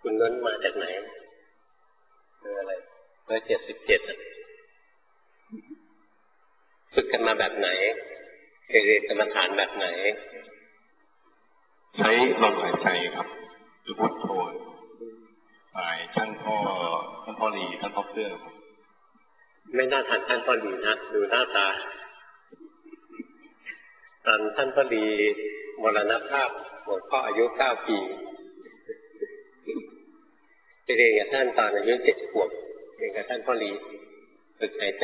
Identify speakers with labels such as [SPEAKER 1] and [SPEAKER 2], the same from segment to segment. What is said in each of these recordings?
[SPEAKER 1] คุณนั้นมาจากไหนอะไร177ฝึกกันมาแบบไหนเคยเรียนกรรมฐานแบบไหน
[SPEAKER 2] ใช้ลมหายใจครับคือพุทโธฝ่ายท่านพ่อลีท่านพ่อเพื่อน
[SPEAKER 1] ไม่น่าทันท่านพ่อลีนะดูหน้าตาตอนท่านพ่อลีมรณภาพหลวงพ่ออายุ9 ปีไปเรียนกับท่านตอนอายุ7 ขวบเรียนกับท่านพ่อลีฝึกหายใจ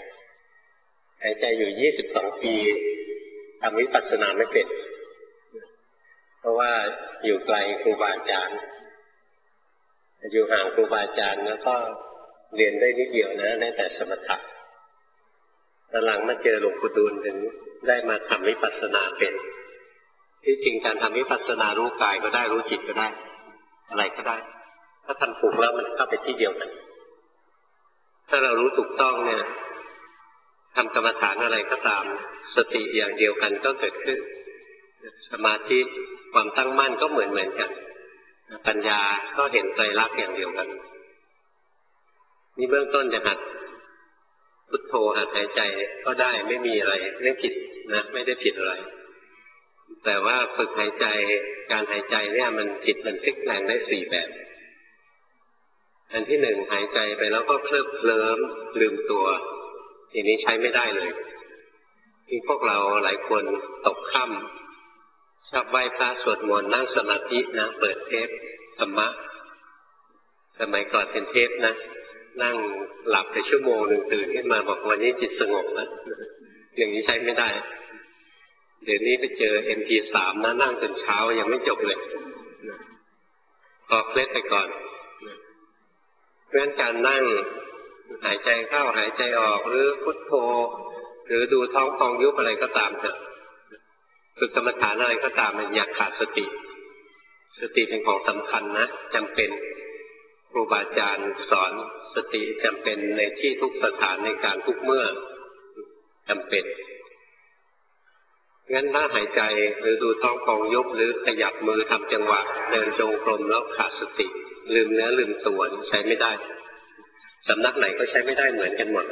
[SPEAKER 1] อยู่22 ปีทำวิปัสสนาไม่เป็นเพราะว่าอยู่ไกลครูบาอาจารย์อยู่ห่างครูบาอาจารย์แล้วก็เรียนได้นิดเดียวนะได้แต่สมถะตอนหลังมาเจอหลวงปู่ดูลถึงได้มาทำวิปัสสนาเป็นที่จริงการทำวิปัสสนารู้กายก็ได้รู้จิตก็ได้อะไรก็ได้ถ้าทำถูกแล้วมันเข้าไปที่เดียวกันถ้าเรารู้ถูกต้องเนี่ยทำกรรมฐานอะไรก็ตามสติอย่างเดียวกันก็เกิดขึ้นสมาธิความตั้งมั่นก็เหมือนกันปัญญาก็เห็นไตรลักษณ์อย่างเดียวกันนี่เบื้องต้นจะหัดพุทโธหัดหายใจก็ได้ไม่มีอะไรไม่ผิดนะไม่ได้ผิดอะไรแต่ว่าฝึกหายใจการหายใจเนี่ยมันจิตมันพลิกแปลงได้4 แบบอันที่1หายใจไปแล้วก็เคลิ้มเคลิ้มลืมตัวทีนี้ใช้ไม่ได้เลยที่พวกเราหลายคนตกค่ำชอบไหว้พระสวดมนต์นั่งสมาธินะเปิดเทปธรรมะสมัยก่อนเป็นเทปนะนั่งหลับไปชั่วโมงนึงตื่นขึ้นมาบอกวันนี้จิตสงบนะอย่างนี้ใช้ไม่ได้เดี๋ยวนี้ไปเจอ MP3 นะนั่งจนเช้ายังไม่จบเลยพอเคล็ดไปก่อนเพราะฉะนั้นการนั่งหายใจเข้าหายใจออกหรือพุทโธหรือดูท้องพองยุบอะไรก็ตามเถอะฝึกกรรมฐานอะไรก็ตามมันอย่าขาดสติเป็นของสำคัญนะจำเป็นครูบาอาจารย์สอนสติจำเป็นในที่ทุกสถานในการทุกเมื่อจำเป็นงั้นถ้าหายใจหรือดูท้องพองยุบหรือขยับมือทำจังหวะเดินจงกรมแล้วขาดสติลืมเนื้อลืมตัวใช้ไม่ได้สำนักไหนก็ใช้ไม่ได้เหมือนกันหมด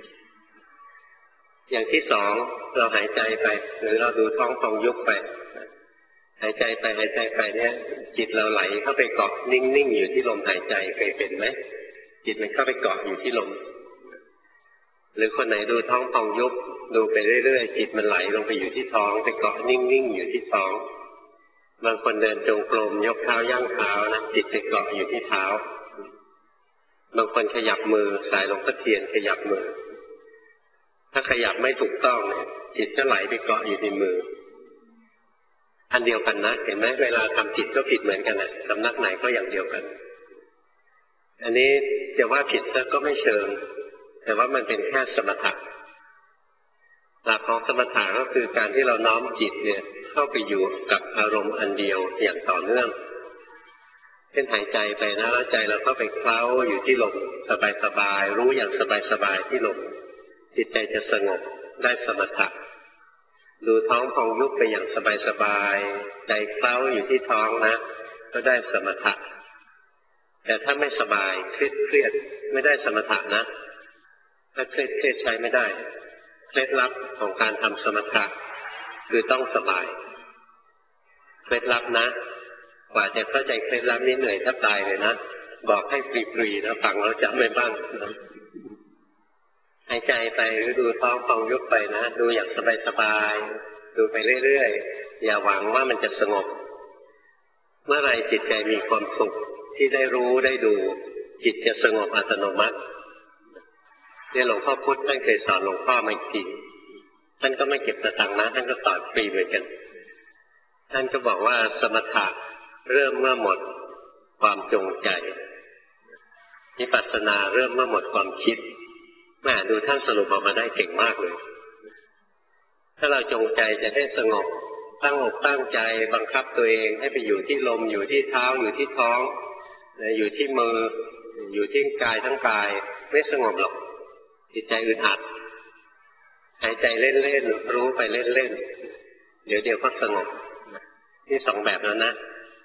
[SPEAKER 1] อย่างที่2เราหายใจไปหรือเราดูท้องพองยุบไปหายใจไปเนี่ยจิตเราไหลเข้าไปเกาะนิ่งๆอยู่ที่ลมหายใจเคยเป็นไหมจิตมันเข้าไปเกาะอยู่ที่ลมหรือคนไหนดูท้องพองยุบดูไปเรื่อยๆจิตมันไหลลงไปอยู่ที่ท้องไปเกาะนิ่งๆอยู่ที่ท้องบางคนเดินจงกรมยกเท้าย่างเท้านะจิตไปเกาะอยู่ที่เท้าบางคนขยับมือสายหลวงพ่อเทียนขยับมือถ้าขยับไม่ถูกต้องเนี่ยจิตจะไหลไปเกาะอยู่ที่มืออันเดียวกันนะเห็นไหมเวลาทำผิดก็ผิดเหมือนกันนะสำนักไหนก็อย่างเดียวกันอันนี้จะว่าผิดก็ไม่เชิงแต่ว่ามันเป็นแค่สมถะหลักของสมถะก็คือการที่เราน้อมจิตเนี่ยเข้าไปอยู่กับอารมณ์อันเดียวอย่างต่อเนื่องเช่นหายใจไปนะแล้วใจเราเข้าไปเคล้าอยู่ที่ลมสบายๆรู้อย่างสบายๆที่ลมจิตใจจะสงบได้สมถะดูท้องพองยุบไปอย่างสบายๆใจเคล้าอยู่ที่ท้องนะก็ได้สมถะแต่ถ้าไม่สบายเครียดไม่ได้สมถะนะถ้าเครียดใช้ไม่ได้เคล็ดลับของการทำสมถะคือต้องสบายเคล็ดลับนะกว่าจะเข้าใจเคล็ดลับนี้เหนื่อยแทบตายเลยนะบอกให้ฟรีๆนะฟังแล้วจำไม่บ้างหายใจไปหรือดูท้องพองยุบไปนะดูอย่างสบายๆดูไปเรื่อยๆอย่าหวังว่ามันจะสงบเมื่อไรจิตใจมีความสุขที่ได้รู้ได้ดูจิตจะสงบอัตโนมัติเนี่ยหลวงพ่อพุธท่านเคยสอนหลวงพ่อมาจริงท่านก็ไม่เก็บสตังค์นะท่านก็สอนฟรีเหมือนกันท่านก็บอกว่าสมถะเริ่มเมื่อหมดความจงใจวิปัสสนาเริ่มเมื่อหมดความคิดแม่ดูท่านสรุปออกมาได้เก่งมากเลยถ้าเราจงใจจะให้สงบตั้งอกตั้งใจบังคับตัวเองให้ไปอยู่ที่ลมอยู่ที่เท้าอยู่ที่ท้องอยู่ที่มืออยู่ที่กายทั้งกายไม่สงบหรอกจิตใจอึดอัดหายใจเล่นๆรู้ไปเล่นๆเดี๋ยวก็สงบที่2แบบแล้วนะ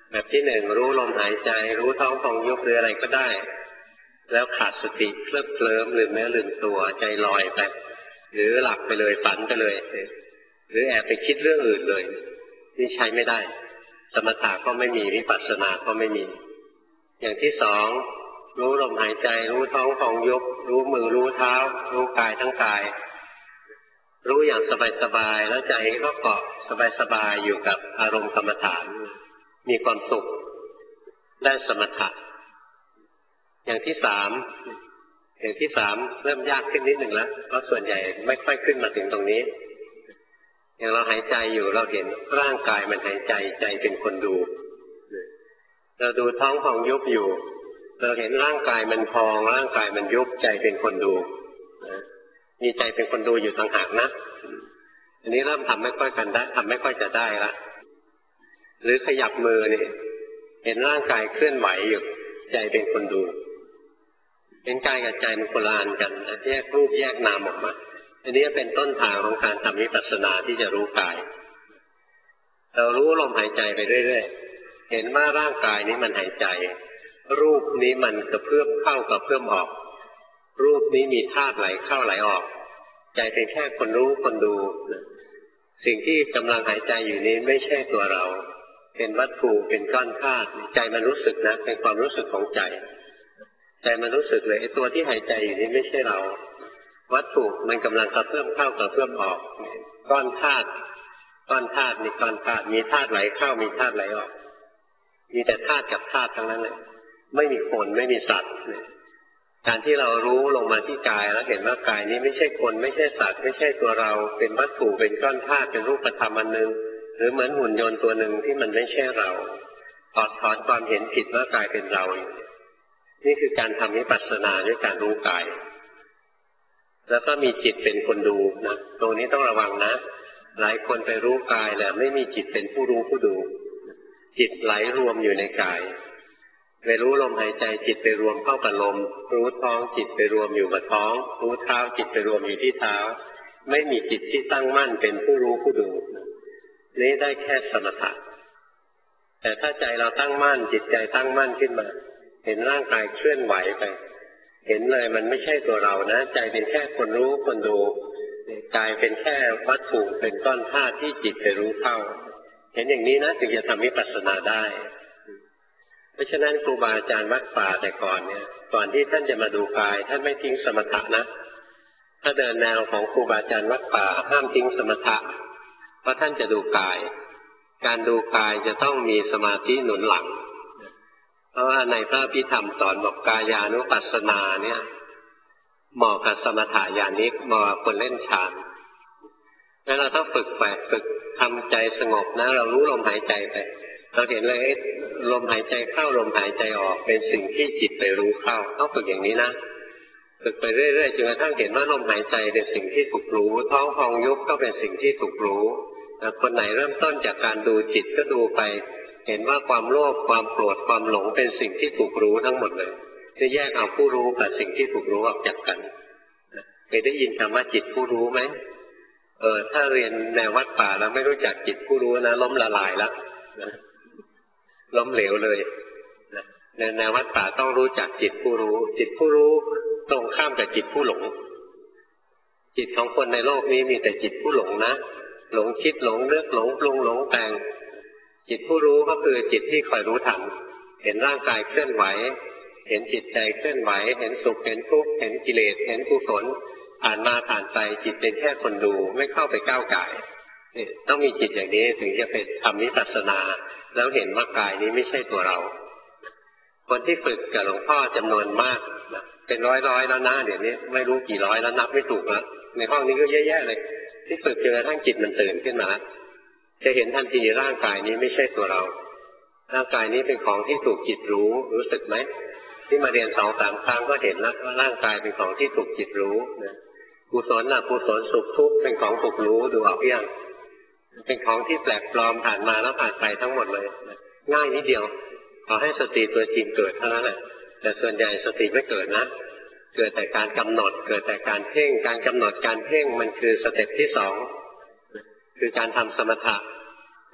[SPEAKER 1] แบบที่หนึ่งรู้ลมหายใจรู้ท้องพองยุบหรืออะไรก็ได้แล้วขาดสติเคลิ้มเคลิ้มลืมเนื้อลืมตัวใจลอยไปหรือหลับไปเลยฝันไปเลยหรือแอบไปคิดเรื่องอื่นเลยนี่ใช้ไม่ได้สมถะก็ไม่มีวิปัสสนาก็ไม่มีอย่างที่สองรู้ลมหายใจรู้ท้องพองยุบรู้มือรู้เท้ารู้กายทั้งกายรู้อย่างสบายๆแล้วใจก็เกาะสบายๆอยู่กับอารมณ์กรรมฐานมีความสุขได้สมถะอย่างที่สามเริ่มยากขึ้นนิดหนึ่งแล้วเพราะส่วนใหญ่ไม่ค่อยขึ้นมาถึงตรงนี้อย่างเราหายใจอยู่เราเห็นร่างกายมันหายใจใจเป็นคนดูเราดูท้องพองยุบอยู่เราเห็นร่างกายมันพองร่างกายมันยุบใจเป็นคนดูมีใจเป็นคนดูอยู่ต่างหากนะอันนี้เริ่มทำไม่ค่อยกันได้ทำไม่ค่อยจะได้ละหรือขยับมือนี่เห็นร่างกายเคลื่อนไหวอยู่ใจเป็นคนดูเห็นกายกับใจมันคนละอันกันแยกรูปแยกนามออกมาอันนี้เป็นต้นทางของการทำวิปัสสนาที่จะรู้กายเรารู้ลมหายใจไปเรื่อยๆเห็นว่าร่างกายนี้มันหายใจรูปนี้มันกระเพื่อมเข้ากระเพื่อมออกรูปนี้มีธาตุไหลเข้าไหลออกใจเป็นแค่คนรู้คนดูสิ่งที่กำลังหายใจอยู่นี้ไม่ใช่ตัวเราเป็นวัตถุเป็นก้อนธาตุใจมันรู้สึกนะเป็นความรู้สึกของใจมันรู้สึกเลยไอ้ตัวที่หายใจอยู่นี้ไม่ใช่เราวัตถุมันกำลังกระเพื่อมเข้ากระเพื่อมออกก้อนธาตุมีก้อนธาตุมีธาตุไหลเข้ามีธาตุไหลออกมีแต่ธาตุกับธาตุทั้งนั้นเลยไม่มีคนไม่มีสัตว์การที่เรารู้ลงมาที่กายแล้วเห็นว่ากายนี้ไม่ใช่คนไม่ใช่สัตว์ไม่ใช่ตัวเราเป็นวัตถุเป็นก้อนธาตุเป็นรูปธรรมอันหนึ่งหรือเหมือนหุ่นยนต์ตัวหนึ่งที่มันไม่ใช่เราถอดถอนความเห็นผิดว่ากายเป็นเรานี่คือการทำวิปัสสนาด้วยการรู้กายแล้วก็มีจิตเป็นคนดูนะตรงนี้ต้องระวังนะหลายคนไปรู้กายแล้วไม่มีจิตเป็นผู้รู้ผู้ดูจิตไหลรวมอยู่ในกายไปรู้ลมหายใจจิตไปรวมเข้ากับลมรู้ท้องจิตไปรวมอยู่กับท้องรู้เท้าจิตไปรวมอยู่ที่เท้าไม่มีจิตที่ตั้งมั่นเป็นผู้รู้ผู้ดูนี้ได้แค่สมถะแต่ถ้าใจเราตั้งมั่นจิตใจตั้งมั่นขึ้นมาเห็นร่างกายเคลื่อนไหวไปเห็นเลยมันไม่ใช่ตัวเรานะใจเป็นแค่คนรู้คนดูกายเป็นแค่วัตถุเป็นก้อนธาตุที่จิตไปรู้เข้าเห็นอย่างนี้นะถึงจะทำวิปัสสนาได้เพราะฉะนั้นครูบาอาจารย์วัดป่าแต่ก่อนเนี่ยก่อนที่ท่านจะมาดูกายท่านไม่ทิ้งสมถะนะถ้าเดินแนวของครูบาอาจารย์วัดป่าห้ามทิ้งสมถะเพราะท่านจะดูกายการดูกายจะต้องมีสมาธิหนุนหลังเพราะว่าในพระอภิธรรมสอนบอกกายานุปัสสนาเนี่ยเหมาะกับสมถะญาณิกเหมาะกับคนเล่นฌานงั้นเราต้องฝึกไปฝึกทำใจสงบนะเรารู้ลมหายใจไปเราเห็นเลยลมหายใจเข้าลมหายใจออกเป็นสิ่งที่จิตไปรู้เข้าต้องฝึกอย่างนี้นะฝึกไปเรื่อยๆจนกระทั่งเห็นว่าลมหายใจเป็นสิ่งที่ถูกรู้ท้องพองยุบก็เป็นสิ่งที่ถูกรู้คนไหนเริ่มต้นจากการดูจิตก็ดูไปเห็นว่าความโลภความโกรธความหลงเป็นสิ่งที่ถูกรู้ทั้งหมดเลยจะแยกเอาผู้รู้กับสิ่งที่ถูกรู้ออกจากกันเคยได้ยินคำว่าจิตผู้รู้ไหมถ้าเรียนแนววัดป่าแล้วไม่รู้จักจิตผู้รู้นะล้มละลายแล้วล้มเหลวเลยในแนววัดป่าต้องรู้จักจิตผู้รู้จิตผู้รู้ตรงข้ามกับจิตผู้หลงจิตของคนในโลกนี้มีแต่จิตผู้หลงนะหลงคิดหลงนึกหลงปรุงหลงแต่งจิตผู้รู้ก็คือจิตที่คอยรู้ทันเห็นร่างกายเคลื่อนไหวเห็นจิตใจเคลื่อนไหวเห็นสุขเห็นทุกข์เห็นกิเลสเห็นกุศลผ่านมาผ่านไปจิตเป็นแค่คนดูไม่เข้าไปก้าวก่ายต้องมีจิตอย่างนี้ถึงจะเป็นทำวิปัสสนาแล้วเห็นว่ากายนี้ไม่ใช่ตัวเราคนที่ฝึกกับหลวงพ่อจำนวนมากเป็นร้อยแล้วนะเดี๋ยวนี้ไม่รู้กี่ร้อยแล้วนับไม่ถูกแล้วในห้องนี้ก็เยอะแยะเลยที่ฝึกจนกระทั่งจิตมันตื่นขึ้นมาจะเห็นทันทีร่างกายนี้ไม่ใช่ตัวเราร่างกายนี้เป็นของที่ถูกจิตรู้สึกไหมที่มาเรียน2-3 ครั้งก็เห็นแล้วว่าร่างกายเป็นของที่ถูกจิตรู้นะกุศลอกุศลสุขทุกข์เป็นของถูกรู้ดูออกยังเป็นของที่แปลกปลอมผ่านมาแล้วผ่านไปทั้งหมดเลยง่ายนิดเดียวขอให้สติตัวจริงเกิดเท่านั้นแหละแต่ส่วนใหญ่สติไม่เกิดนะเกิดแต่การกำหนดเกิดแต่การเพ่งการกำหนดการเพ่งมันคือสเต็ปที่2คือการทำสมถะ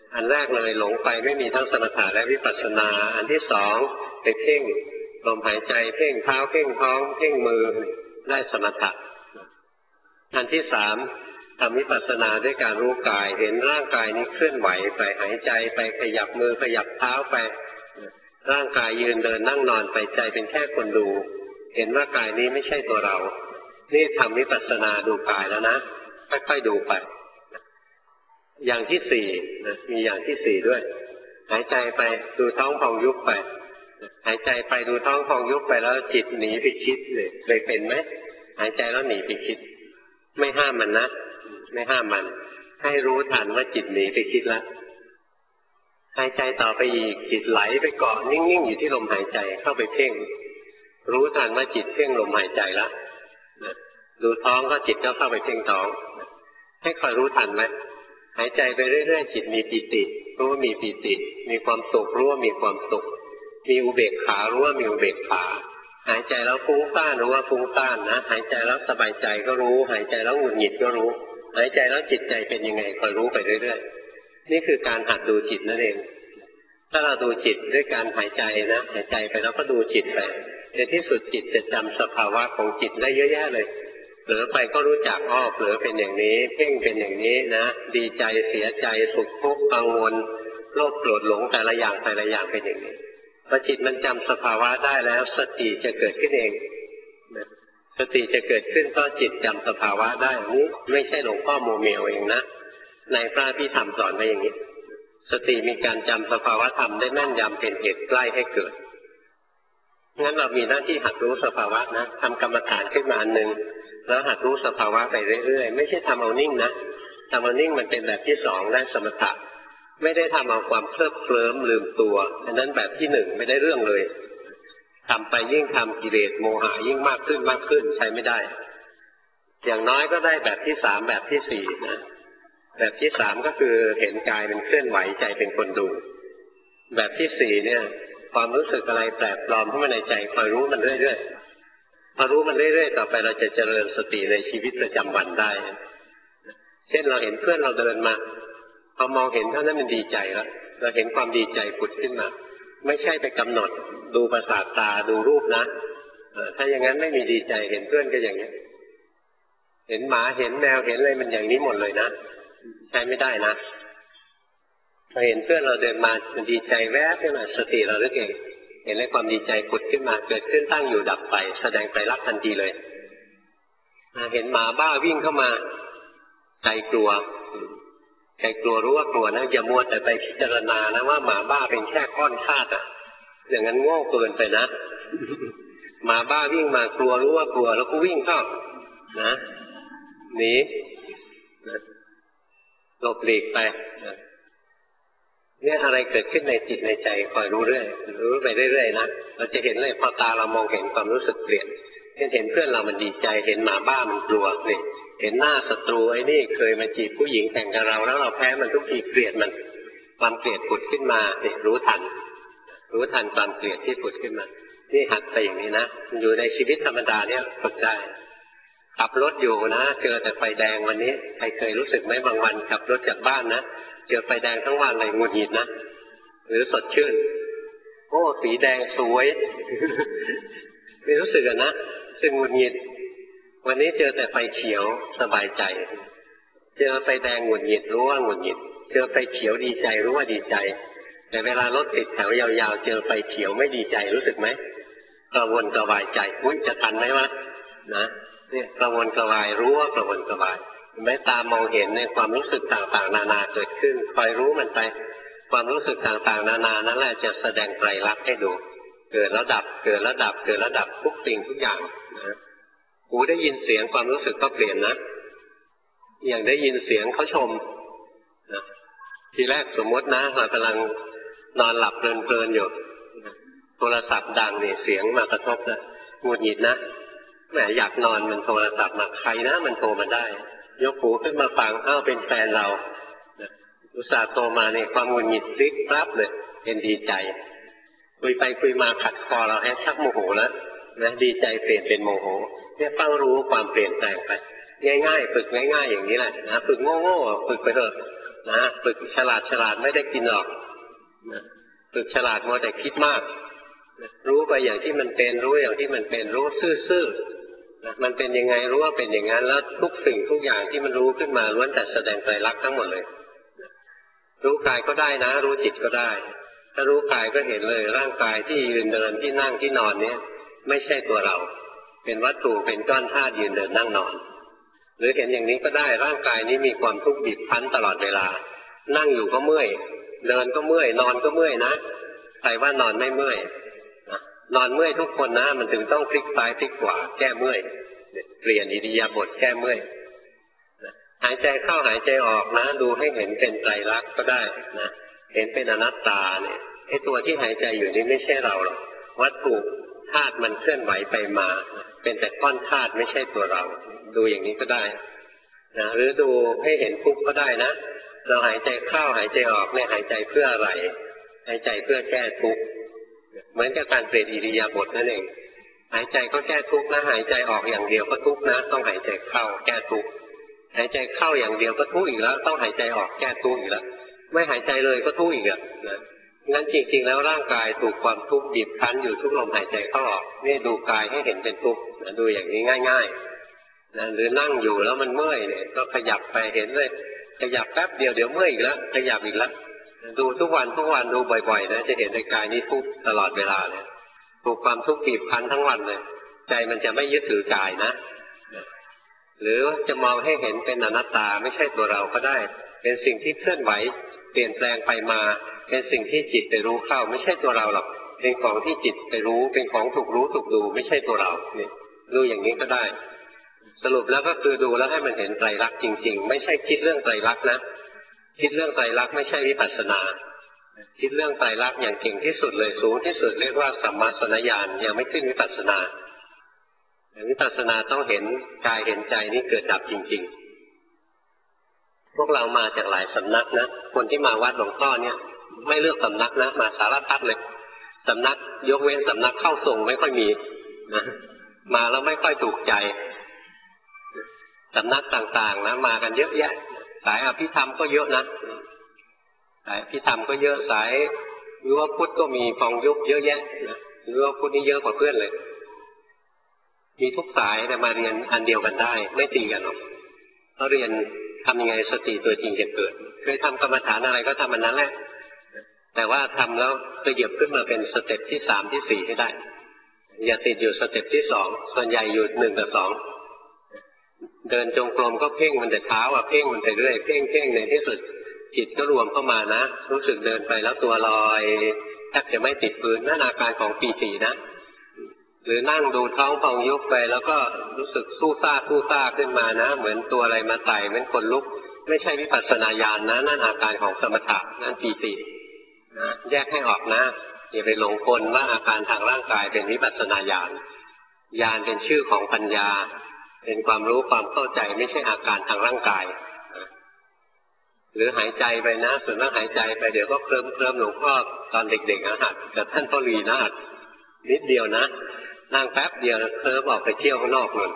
[SPEAKER 1] อันแรกเลยหลงไปไม่มีทั้งสมถะและวิปัสสนาอันที่สองไปเพ่งลมหายใจเพ่งเท้าเพ่งท้องเพ่งมือได้สมถะอันที่สามทำวิปัสสนาด้วยการรู้กายเห็นร่างกายนี้เคลื่อนไหวไปหายใจไปขยับมือขยับเท้าไปร่างกายยืนเดินนั่งนอนไปใจเป็นแค่คนดูเห็นว่ากายนี้ไม่ใช่ตัวเรานี่ทำวิปัสสนาดูกายแล้วนะค่อยๆดูไปอย่างที่สี่มีอย่างที่สี่ด้วยหายใจไปดูท้องพองยุบไปหายใจไปดูท้องพองยุบไปแล้วจิตหนีไปคิดเลยเคยเป็นไหมหายใจแล้วหนีไปคิดไม่ห้ามมันนะไม่ห้ามมันให้รู้ทันว่าจิตหนีไปคิดแล้วหายใจต่อไปอีกจิตไหลไปเกาะนิ่งๆอยู่ที่ลมหายใจเข้าไปเพ่งรู้ทันว่าจิตเพ่งลมหายใจแล้วดูท้องก็จิตก็เข้าไปเพ่งท้องให้คอยรู้ทันไหมหายใจไปเรื่อยๆจิตมีปิติรู้ว่ามีปิติมีความสุขรู้ว่ามีความสุขมีอุเบกขารู้ว่ามีอุเบกขาหายใจแล้วฟุ้งซ่านรู้ว่าฟุ้งซ่านนะหายใจแล้วสบายใจก็รู้หายใจแล้วหงุดหงิดก็รู้หายใจแล้วจิตใจเป็นยังไงคอยรู้ไปเรื่อยๆนี่คือการหัดดูจิตนั่นเองถ้าเราดูจิตด้วยการหายใจนะหายใจไปแล้วก็ดูจิตไปในที่สุดจิตจะจำสภาวะของจิตได้เยอะแยะเลยเผลอไปก็รู้จักเผลอเป็นอย่างนี้เพ่งเป็นอย่างนี้นะดีใจเสียใจสุขทุกข์กังวลโลภโกรธหลงแต่ละอย่างเป็นอย่างนี้พอจิตมันจำสภาวะได้แล้วสติจะเกิดขึ้นเองสติจะเกิดขึ้นเพราะจิตจำสภาวะได้นี้ไม่ใช่หลวงพ่อโมเมลเองนะในพระพิธรรมสอนไว้อย่างนี้สติมีการจำสภาวะธรรมได้แม่นยำเป็นเหตุใกล้ให้เกิดงั้นเรามีหน้าที่หัดรู้สภาวะนะทำกรรมฐานขึ้นมาอันหนึ่งแล้วหัดรู้สภาวะไปเรื่อยๆไม่ใช่ทำเอานิ่งนะทำเอานิ่งมันเป็นแบบที่สองได้สมถะไม่ได้ทำเอาความเคลิบเคลิ้มลืมตัวอันนั้นแบบที่หนึ่งไม่ได้เรื่องเลยทำไปยิ่งทำกิเลสโมหะยิ่งมากขึ้นใช้ไม่ได้อย่างน้อยก็ได้แบบที่สามแบบที่สี่นะแบบที่สามก็คือเห็นกายเป็นเคลื่อนไหวใจเป็นคนดูแบบที่สี่เนี่ยความรู้สึกอะไรแปลกปลอมเข้ามาในใจคอยรู้มันเรื่อยๆพอรู้มันเรื่อยๆต่อไปเราจะเจริญสติในชีวิตประจำวันได้เช่นเราเห็นเพื่อนเราเดินมาพอมองเห็นเท่านั้นมันดีใจแล้วเราเห็นความดีใจผุดขึ้นมาไม่ใช่ไปกำหนดดูประสาทตาดูรูปนะถ้าอย่างนั้นไม่มีดีใจเห็นเพื่อนก็อย่างนี้เห็นหมาเห็นแมวเห็นอะไรมันอย่างนี้หมดเลยนะใช้ไม่ได้นะพอเห็นเพื่อนเราเดินมามันดีใจแวบขึ้นมาสติเราลึกเองเห็นเลยความดีใจผุดขึ้นมาเกิดขึ้นตั้งอยู่ดับไปแสดงไตรลักษณ์ทันทีเลยเห็นหมาบ้าวิ่งเข้ามาใจกลัวรู้ว่ากลัวนะอย่ามัวแต่ไปพิจารณานะว่าหมาบ้าเป็นแค่ก้อนธาตุอย่างนั้นโง่เกินไปนะหมาบ้าวิ่งมากลัวรู้ว่ากลัวแล้วก็วิ่งเข้านะหนีหลบหลีกไปเนี่ยอะไรเกิดขึ้นในจิตในใจคอยรู้เรื่อยรู้ไปเรื่อยๆนะเราจะเห็นเลยพอตาเรามองเห็นความรู้สึกเปลี่ยนเห็นเพื่อนเรามันดีใจเห็นหมาบ้ามันกลัวนี่เห็นหน้าศัตรูไอ้นี่เคยมาจีบผู้หญิงแข่งกับเราแล้วเราแพ้มันทุกทีเกลียดมันความเกลียดผุดขึ้นมาเนี่ยรู้ทันความเกลียดที่ผุดขึ้นมานี่หัดไปอย่างนี้นะอยู่ในชีวิตธรรมดาเนี่ยฝึกได้ขับรถอยู่นะเจอแต่ไฟแดงวันนี้ใครเคยรู้สึกไหมบางวันขับรถจากบ้านนะเจอไฟแดงทั้งวันเลยหงุดหงิดนะหรือสดชื่นโอ้สีแดงสวย ไม่รู้สึกนะสึกหงุดหงิดวันนี้เจอแต่ไฟเขียวสบายใจเจอไฟแดงหงุดหงิดรู้ว่าหงุดหงิดเจอไฟเขียวดีใจรู้ว่าดีใจแต่เวลารถติดแถวยาวๆเจอไฟเขียวไม่ดีใจรู้สึกไหมกระวนกระวายใจอุ้ยจะทันไหมวะนะเนี่ยกระวนกระวายรู้ว่ากระวนกระวายแม้ตามองเห็นในความรู้สึกต่างๆนานาเกิดขึ้นคอยรู้มันไปความรู้สึกต่างๆนานานั่นแหละจะแสดงไตรลักษณ์ให้ดูเกิดแล้วดับเกิดแล้วดับเกิดแล้วดับทุกสิ่งทุกอย่างนะหูได้ยินเสียงความรู้สึกก็เปลี่ยนนะอย่างได้ยินเสียงเขาชมนะทีแรกสมมตินะเรากำลังนอนหลับเพลินๆอยู่โทรศัพท์ดังนี่เสียงมากระทบนะหงุดหงิดนะแหมอยากนอนมันโทรศัพท์มาใครนะมันโทรมาได้ยกหูขึ้นมาฟังอ้าวเป็นแฟนเราอุตส่าห์โทรมาเนี่ยความหงุดหงิดพลิกปั๊บเลยเป็นดีใจคุยไปคุยมาขัดคอเราแอบชักโมโหแล้วนะดีใจเปลี่ยนเป็นโมโหเนี่ยเฝ้ารู้ความเปลี่ยนแปลงไปง่ายๆฝึกง่ายๆอย่างนี้แหละนะฝึกโง่ๆฝึกไปเถอะนะฝึกฉลาดไม่ได้กินหรอกนะฝึกฉลาดมัวแต่คิดมากนะรู้ไปอย่างที่มันเป็นรู้อย่างที่มันเป็นรู้ซื่อๆนะมันเป็นยังไงรู้ว่าเป็นอย่างนั้นแล้วทุกสิ่งทุกอย่างที่มันรู้ขึ้นมาล้วนแต่แสดงไตรลักษณ์ทั้งหมดเลยนะรู้กายก็ได้นะรู้จิตก็ได้ถ้ารู้กายก็เห็นเลยร่างกายที่ยืนเดินที่นั่งที่นอนนี้ไม่ใช่ตัวเราเป็นวัตถุเป็นก้อนธาตุยืนเดินนั่งนอนหรือเห็นอย่างนี้ก็ได้ร่างกายนี้มีความทุกข์บีบคั้นตลอดเวลานั่งอยู่ก็เมื่อยเดินก็เมื่อยนอนก็เมื่อยนะใครว่านอนไม่เมื่อยนอนเมื่อยทุกคนนะมันถึงต้องพลิกซ้ายพลิกขวาแก้เมื่อยเปลี่ยนอิริยาบถแก้เมื่อยหายใจเข้าหายใจออกนะดูให้เห็นเป็นไตรลักษณ์ก็ได้นะเห็นเป็นอนัตตาเนี่ยไอ้ตัวที่หายใจอยู่นี่ไม่ใช่เราหรอกวัตถุธาตุมันเคลื่อนไหวไปมาเป็นแต่ก้อนธาตุไม่ใช่ตัวเราดูอย่างนี้ก็ได้นะหรือดูให้เห็นทุกข์ก็ได้นะเราหายใจเข้าหายใจออกเนี่ยหายใจเพื่ออะไรหายใจเพื่อแก้ทุกข์เหมือนกับการเปลี่ยนอิริยาบถนั่นเองหายใจก็แก้ทุกข์นะหายใจออกอย่างเดียวก็ทุกข์นะต้องหายใจเข้าแก้ทุกข์หายใจเข้าอย่างเดียวก็ทุกข์อีกแล้วต้องหายใจออกแก้ทุกข์อีกแล้วไม่หายใจเลยก็ทุกข์อีกอ่ะนะงั้นจริงๆแล้วร่างกายถูกความทุกข์บีบคั้นอยู่ทุกลมหายใจเข้าออกนี่ดูกายให้เห็นเป็นทุกข์นะดูอย่างนี้ง่ายๆนะหรือนั่งอยู่แล้วมันเมื่อยเนี่ยก็ขยับไปเห็นเลยขยับแป๊บเดียวเดี๋ยวเมื่อยอีกแล้วขยับอีกแล้วดูทุกวันดูบ่อยๆนะจะเห็นในกายนี้ทุกข์ตลอดเวลาเลยถูกความทุกข์บีบคั้นทั้งวันเลยใจมันจะไม่ยึดถือกายนะหรือจะมองให้เห็นเป็นอนัตตาไม่ใช่ตัวเราก็ได้เป็นสิ่งที่เคลื่อนไหวเปลี่ยนแปลงไปมาเป็นสิ่งที่จิตไปรู้เข้าไม่ใช่ตัวเราหรอกเป็นของที่จิตไปรู้เป็นของถูกรู้ถูกดูไม่ใช่ตัวเราเนี่ยดูอย่างนี้ก็ได้สรุปแล้วก็คือดูแล้วให้มันเห็นไตรลักษณ์จริงๆไม่ใช่คิดเรื่องไตรลักษณ์นะคิดเรื่องไตรลักษณ์ไม่ใช่วิปัสสนาคิดเรื่องไตรลักษณ์อย่างเก่งที่สุดเลยสูงที่สุดเรียกว่าสัมมาสัญญาณยังไม่ขึ้นวิปัสสนาวิปัสสนาต้องเห็นกายเห็นใจนี่เกิดดับจริงๆพวกเรามาจากหลายสำนักนะคนที่มาวัดหลวงพ่อเนี่ยไม่เลือกสำนักนะมาสารพัดเลยสำนักยกเว้นสำนักเข้าทรงไม่ค่อยมีนะมาแล้วไม่ค่อยถูกใจสำนักต่างๆนะมากันเยอะแยะสายอภิธรรมก็เยอะนะสายอภิธรรมก็เยอะสายวิวพุทธก็มีฟองยุบเยอะแยะวิวพุทธนี่เยอะกว่าเพื่อนเลยมีทุกสายแต่มาเรียนอันเดียวกันได้ไม่ตีกันหรอกเขาเรียนทำยังไงสติตัวจริงจะเกิดเคยทำกรรมฐานอะไรก็ทำอันนั้นแหละแต่ว่าทำแล้วจะเหยียบขึ้นมาเป็นสเต็ปที่3ที่4ให้ได้อย่าติดอยู่สเต็ปที่2ส่วนใหญ่อยู่1กับ2เดินจงกรมก็เพ่งมันแต่เท้าเพ่งมันไปเรื่อยเพ่งในที่สุดจิตก็รวมเข้ามานะรู้สึกเดินไปแล้วตัวลอยแทบจะไม่ติดพื้นนั่นอาการของปีตินะหรือนั่งดูท้องพองยุบไปแล้วก็รู้สึกสู้ซ่าขึ้นมานะเหมือนตัวอะไรมาไต่เหมือนคนลุกไม่ใช่วิปัสสนาญาณนะนั่นอาการของสมถะนั่นปีตินะแยกให้ออกนะอย่าไปหลงกลว่าอาการทางร่างกายเป็นวิปัสสนาญาณญาณเป็นชื่อของปัญญาเป็นความรู้ความเข้าใจไม่ใช่อาการทางร่างกายหรือหายใจไปนะส่วนมากหายใจไปเดี๋ยวก็เคลิ้มหลวงพ่อตอนเด็กๆหัดกับท่านพ่อลีนะหัดนิดเดียวนะนั่งแป๊บเดียวเคลิ้มออกไปเที่ยวข้างนอกเลย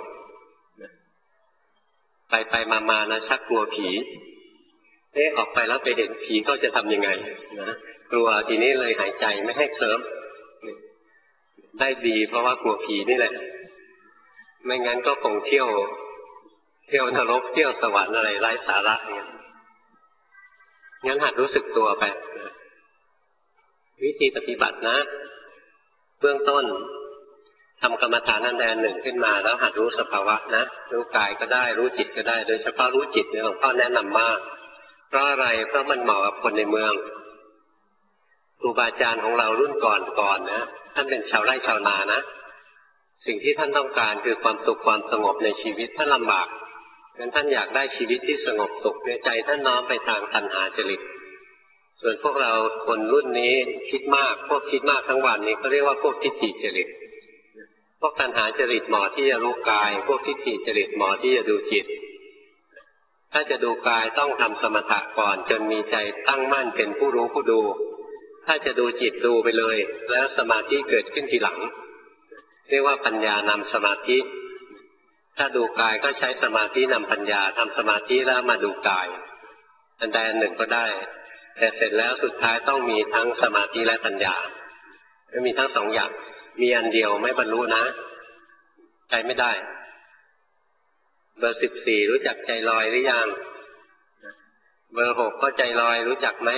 [SPEAKER 1] ไปมานะชักกลัวผีออกไปแล้วไปเห็นผีเขาจะทำยังไงนะกลัวทีนี้เลยหายใจไม่ให้เคลิ้มได้ดีเพราะว่ากลัวผีนี่แหละไม่งั้นก็คงเที่ยวนรกเที่ยวสวรรค์อะไรไร้สาระเนี่ยงั้นหัดรู้สึกตัวไปวิธีปฏิบัตินะเบื้องต้นทำกรรมฐานอันใดอันหนึ่งขึ้นมาแล้วหัดรู้สภาวะนะรู้กายก็ได้รู้จิตก็ได้โดยเฉพาะรู้จิตเนี่ยหลวงพ่อแนะนำมากเพราะอะไรเพราะมันเหมาะกับคนในเมืองครูบาอาจารย์ของเรารุ่นก่อนนะท่านเป็นชาวไร่ชาวนานะสิ่งที่ท่านต้องการคือความสุขความสงบในชีวิตท่านลำบากงั้นท่านอยากได้ชีวิตที่สงบสุขในใจท่านน้อมไปทางตัณหาจริตส่วนพวกเราคนรุ่นนี้คิดมากพวกคิดมากทั้งวันนี้เขาเรียกว่าพวกทิฏฐิจริตพวกตัณหาจริตเหมาะที่จะรู้กายพวกทิฏฐิจริตเหมาะที่จะดูจิตถ้าจะดูกายต้องทำสมถะก่อนจนมีใจตั้งมั่นเป็นผู้รู้ผู้ดูถ้าจะดูจิตดูไปเลยแล้วสมาธิเกิดขึ้นทีหลังเรียกว่าปัญญานำสมาธิถ้าดูกายก็ใช้สมาธินำปัญญาทำสมาธิแล้วมาดูกายอันใดอันหนึ่งก็ได้แต่เสร็จแล้วสุดท้ายต้องมีทั้งสมาธิและปัญญาไม่มีทั้งสองอย่างมีอันเดียวไม่บรรลุนะใจไม่ได้เบอร์14รู้จักใจลอยหรือยังเบอร์6ก็ใจลอยรู้จักไหม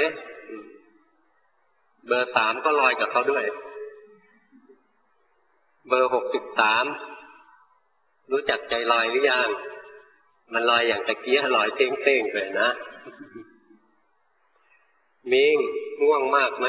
[SPEAKER 1] เบอร์3ก็ลอยกับเขาด้วยเบอร์63รู้จักใจลอยหรือยังมันลอยอย่างตะเกียลอยเต้งๆเลยนะมิงง่วงมากไหม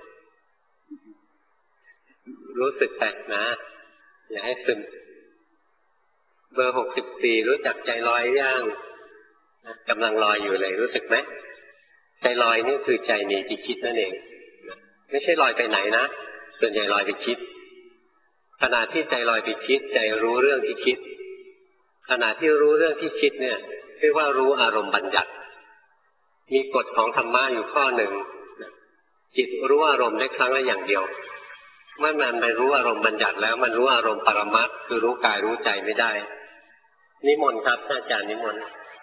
[SPEAKER 1] รู้สึกแตกนะอย่าให้ซึมเบอร์64รู้จักใจลอยยังกำลังลอยอยู่เลยรู้สึกไหมใจลอยนี่คือใจหนีไปคิดนั่นเองไม่ใช่ลอยไปไหนนะส่วนใหญ่ลอยไปคิดขณะที่ใจลอยไปคิดใจรู้เรื่องที่คิดขณะที่รู้เรื่องที่คิดเนี่ยเรียกว่ารู้อารมณ์บัญญัติมีกฎของธรรมะอยู่ข้อหนึ่งจิตรู้อารมณ์ได้ครั้งละอย่างเดียวเมื่อมันไปรู้อารมณ์บัญญัติแล้วมันรู้อารมณ์ปรมัตถ์คือรู้กายรู้ใจไม่ได้นิมนต์ครับอาจารย์นิมนต์